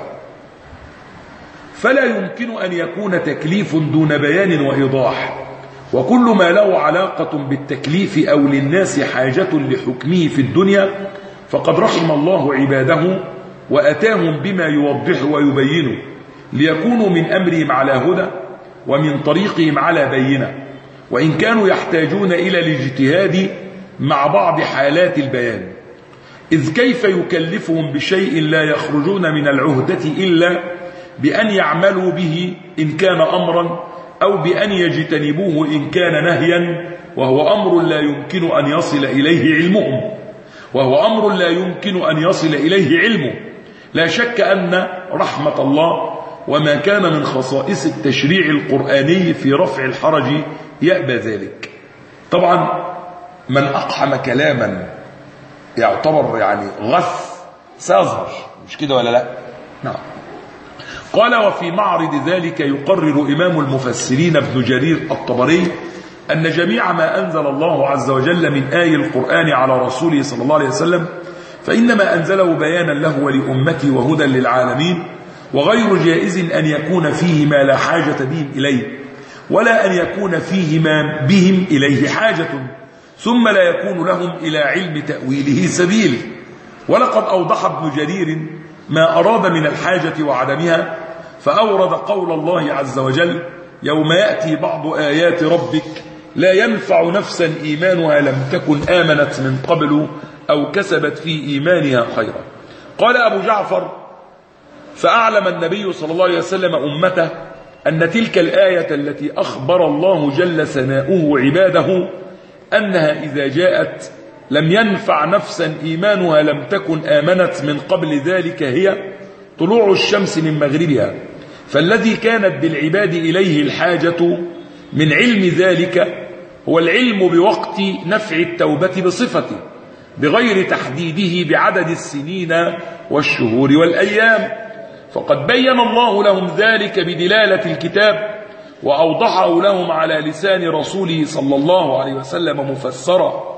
فلا يمكن أن يكون تكليف دون بيان وإيضاح، وكل ما له علاقة بالتكليف أو للناس حاجة لحكمه في الدنيا فقد رحم الله عباده وأتاهم بما يوضح ويبينه ليكونوا من أمرهم على هدى ومن طريقهم على بينة، وإن كانوا يحتاجون إلى الاجتهاد مع بعض حالات البيان. إذ كيف يكلفهم بشيء لا يخرجون من العهدة إلا بأن يعملوا به إن كان أمرا، أو بأن يجتنبوه إن كان نهيا، وهو أمر لا يمكن أن يصل إليه علمهم وهو أمر لا يمكن أن يصل إليه علمه. لا شك أن رحمة الله وما كان من خصائص التشريع القرآني في رفع الحرج يأبى ذلك. طبعا من أقحم كلاما يعتبر يعني غث سيظهر، مش كده ولا لا؟ نعم. قال وفي معرض ذلك يقرر إمام المفسرين ابن جرير الطبري أن جميع ما أنزل الله عز وجل من آي القرآن على رسوله صلى الله عليه وسلم فإنما أنزله بيانا له ولأمته وهدى للعالمين، وغير جائز أن يكون فيه ما لا حاجة بهم إليه، ولا أن يكون فيه ما بهم إليه حاجة ثم لا يكون لهم إلى علم تأويله سبيل. ولقد أوضح ابن جرير ما أراد من الحاجة وعدمها، فأورد قول الله عز وجل يوم يأتي بعض آيات ربك لا ينفع نفسا إيمانها لم تكن آمنت من قبل أو كسبت في إيمانها خيرا. قال أبو جعفر فأعلم النبي صلى الله عليه وسلم أمته أن تلك الآية التي أخبر الله جل ثناؤه عباده أنها إذا جاءت لم ينفع نفسا إيمانها لم تكن آمنت من قبل ذلك هي طلوع الشمس من مغربها، فالذي كانت بالعباد إليه الحاجة من علم ذلك هو العلم بوقت نفع التوبة بصفته بغير تحديده بعدد السنين والشهور والأيام، فقد بين الله لهم ذلك بدلالة الكتاب وأوضحه لهم على لسان رسوله صلى الله عليه وسلم مفسرا.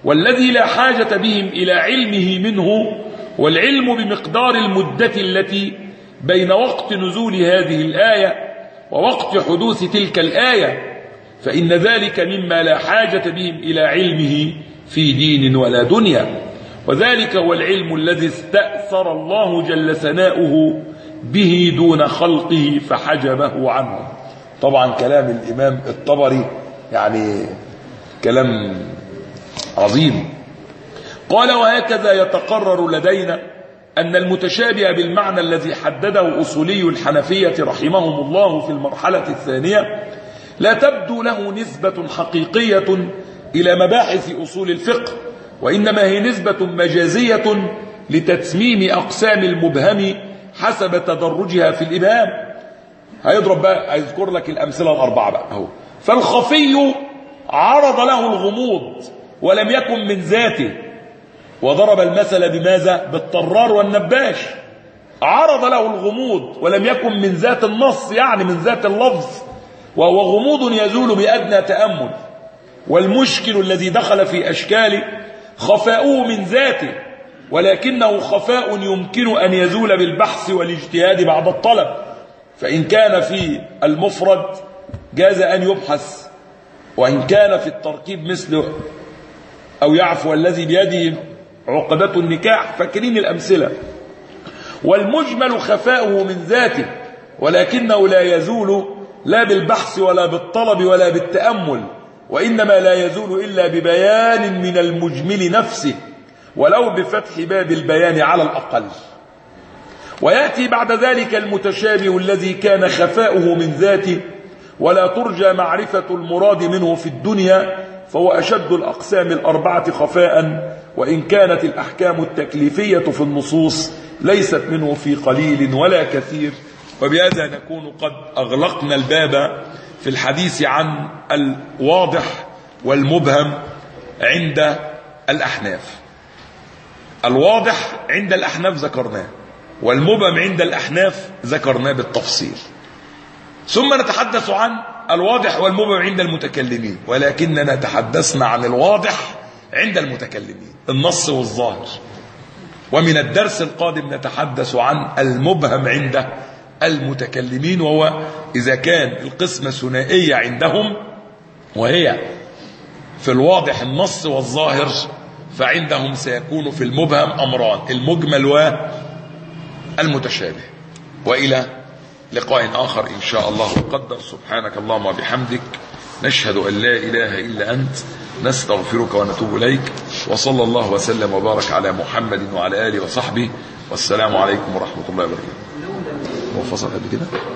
والذي لا حاجة بهم إلى علمه منه، والعلم بمقدار المدة التي بين وقت نزول هذه الآية ووقت حدوث تلك الآية، فإن ذلك مما لا حاجة بهم إلى علمه في دين ولا دنيا، وذلك هو العلم الذي استأثر الله جل ثناؤه به دون خلقه فحجبه عنه. طبعا كلام الإمام الطبري يعني كلام عظيم. قال: وهكذا يتقرر لدينا أن المتشابه بالمعنى الذي حدده أصولي الحنفية رحمهم الله في المرحلة الثانية لا تبدو له نسبة حقيقية إلى مباحث أصول الفقه، وإنما هي نسبة مجازية لتتميم أقسام المبهم حسب تدرجها في الإبهام. هيضرب بقى، هيذكر لك الأمثلة الأربعة بقى اهو. فالخفي عرض له الغموض ولم يكن من ذاته، وضرب المثل بماذا؟ بالطرار والنباش. عرض له الغموض ولم يكن من ذات النص، يعني من ذات اللفظ، وهو غموض يزول بأدنى تأمل. والمشكل الذي دخل في أشكاله خفاؤه من ذاته، ولكنه خفاء يمكن أن يزول بالبحث والاجتهاد بعد الطلب. فإن كان في المفرد جاز أن يبحث، وإن كان في التركيب مثله أو يعفو الذي بيده عقدة النكاح، فاكرين الأمثلة. والمجمل خفاؤه من ذاته، ولكنه لا يزول لا بالبحث ولا بالطلب ولا بالتأمل، وإنما لا يزول إلا ببيان من المجمل نفسه، ولو بفتح باب البيان على الأقل. ويأتي بعد ذلك المتشابه الذي كان خفاؤه من ذاته ولا ترجى معرفة المراد منه في الدنيا، فهو أشد الأقسام الأربعة خفاء، وإن كانت الأحكام التكليفية في النصوص ليست منه في قليل ولا كثير. وبهذا نكون قد أغلقنا الباب في الحديث عن الواضح والمبهم عند الأحناف. الواضح عند الأحناف ذكرناه، والمبهم عند الأحناف ذكرناه بالتفصيل. ثم نتحدث عن الواضح والمبهم عند المتكلمين، ولكننا تحدثنا عن الواضح عند المتكلمين، النص والظاهر. ومن الدرس القادم نتحدث عن المبهم عند المتكلمين، وهو إذا كان القسمة ثنائية عندهم، وهي في الواضح النص والظاهر، فعندهم سيكون في المبهم أمران: المجمل والمتشابه. وإلى لقاء آخر إن شاء الله وقدر. سبحانك اللهم وبحمدك، نشهد أن لا إله إلا أنت، نستغفرك ونتوب إليك، وصلى الله وسلم وبارك على محمد وعلى آله وصحبه، والسلام عليكم ورحمة الله وبركاته. هو فصل قبل كده؟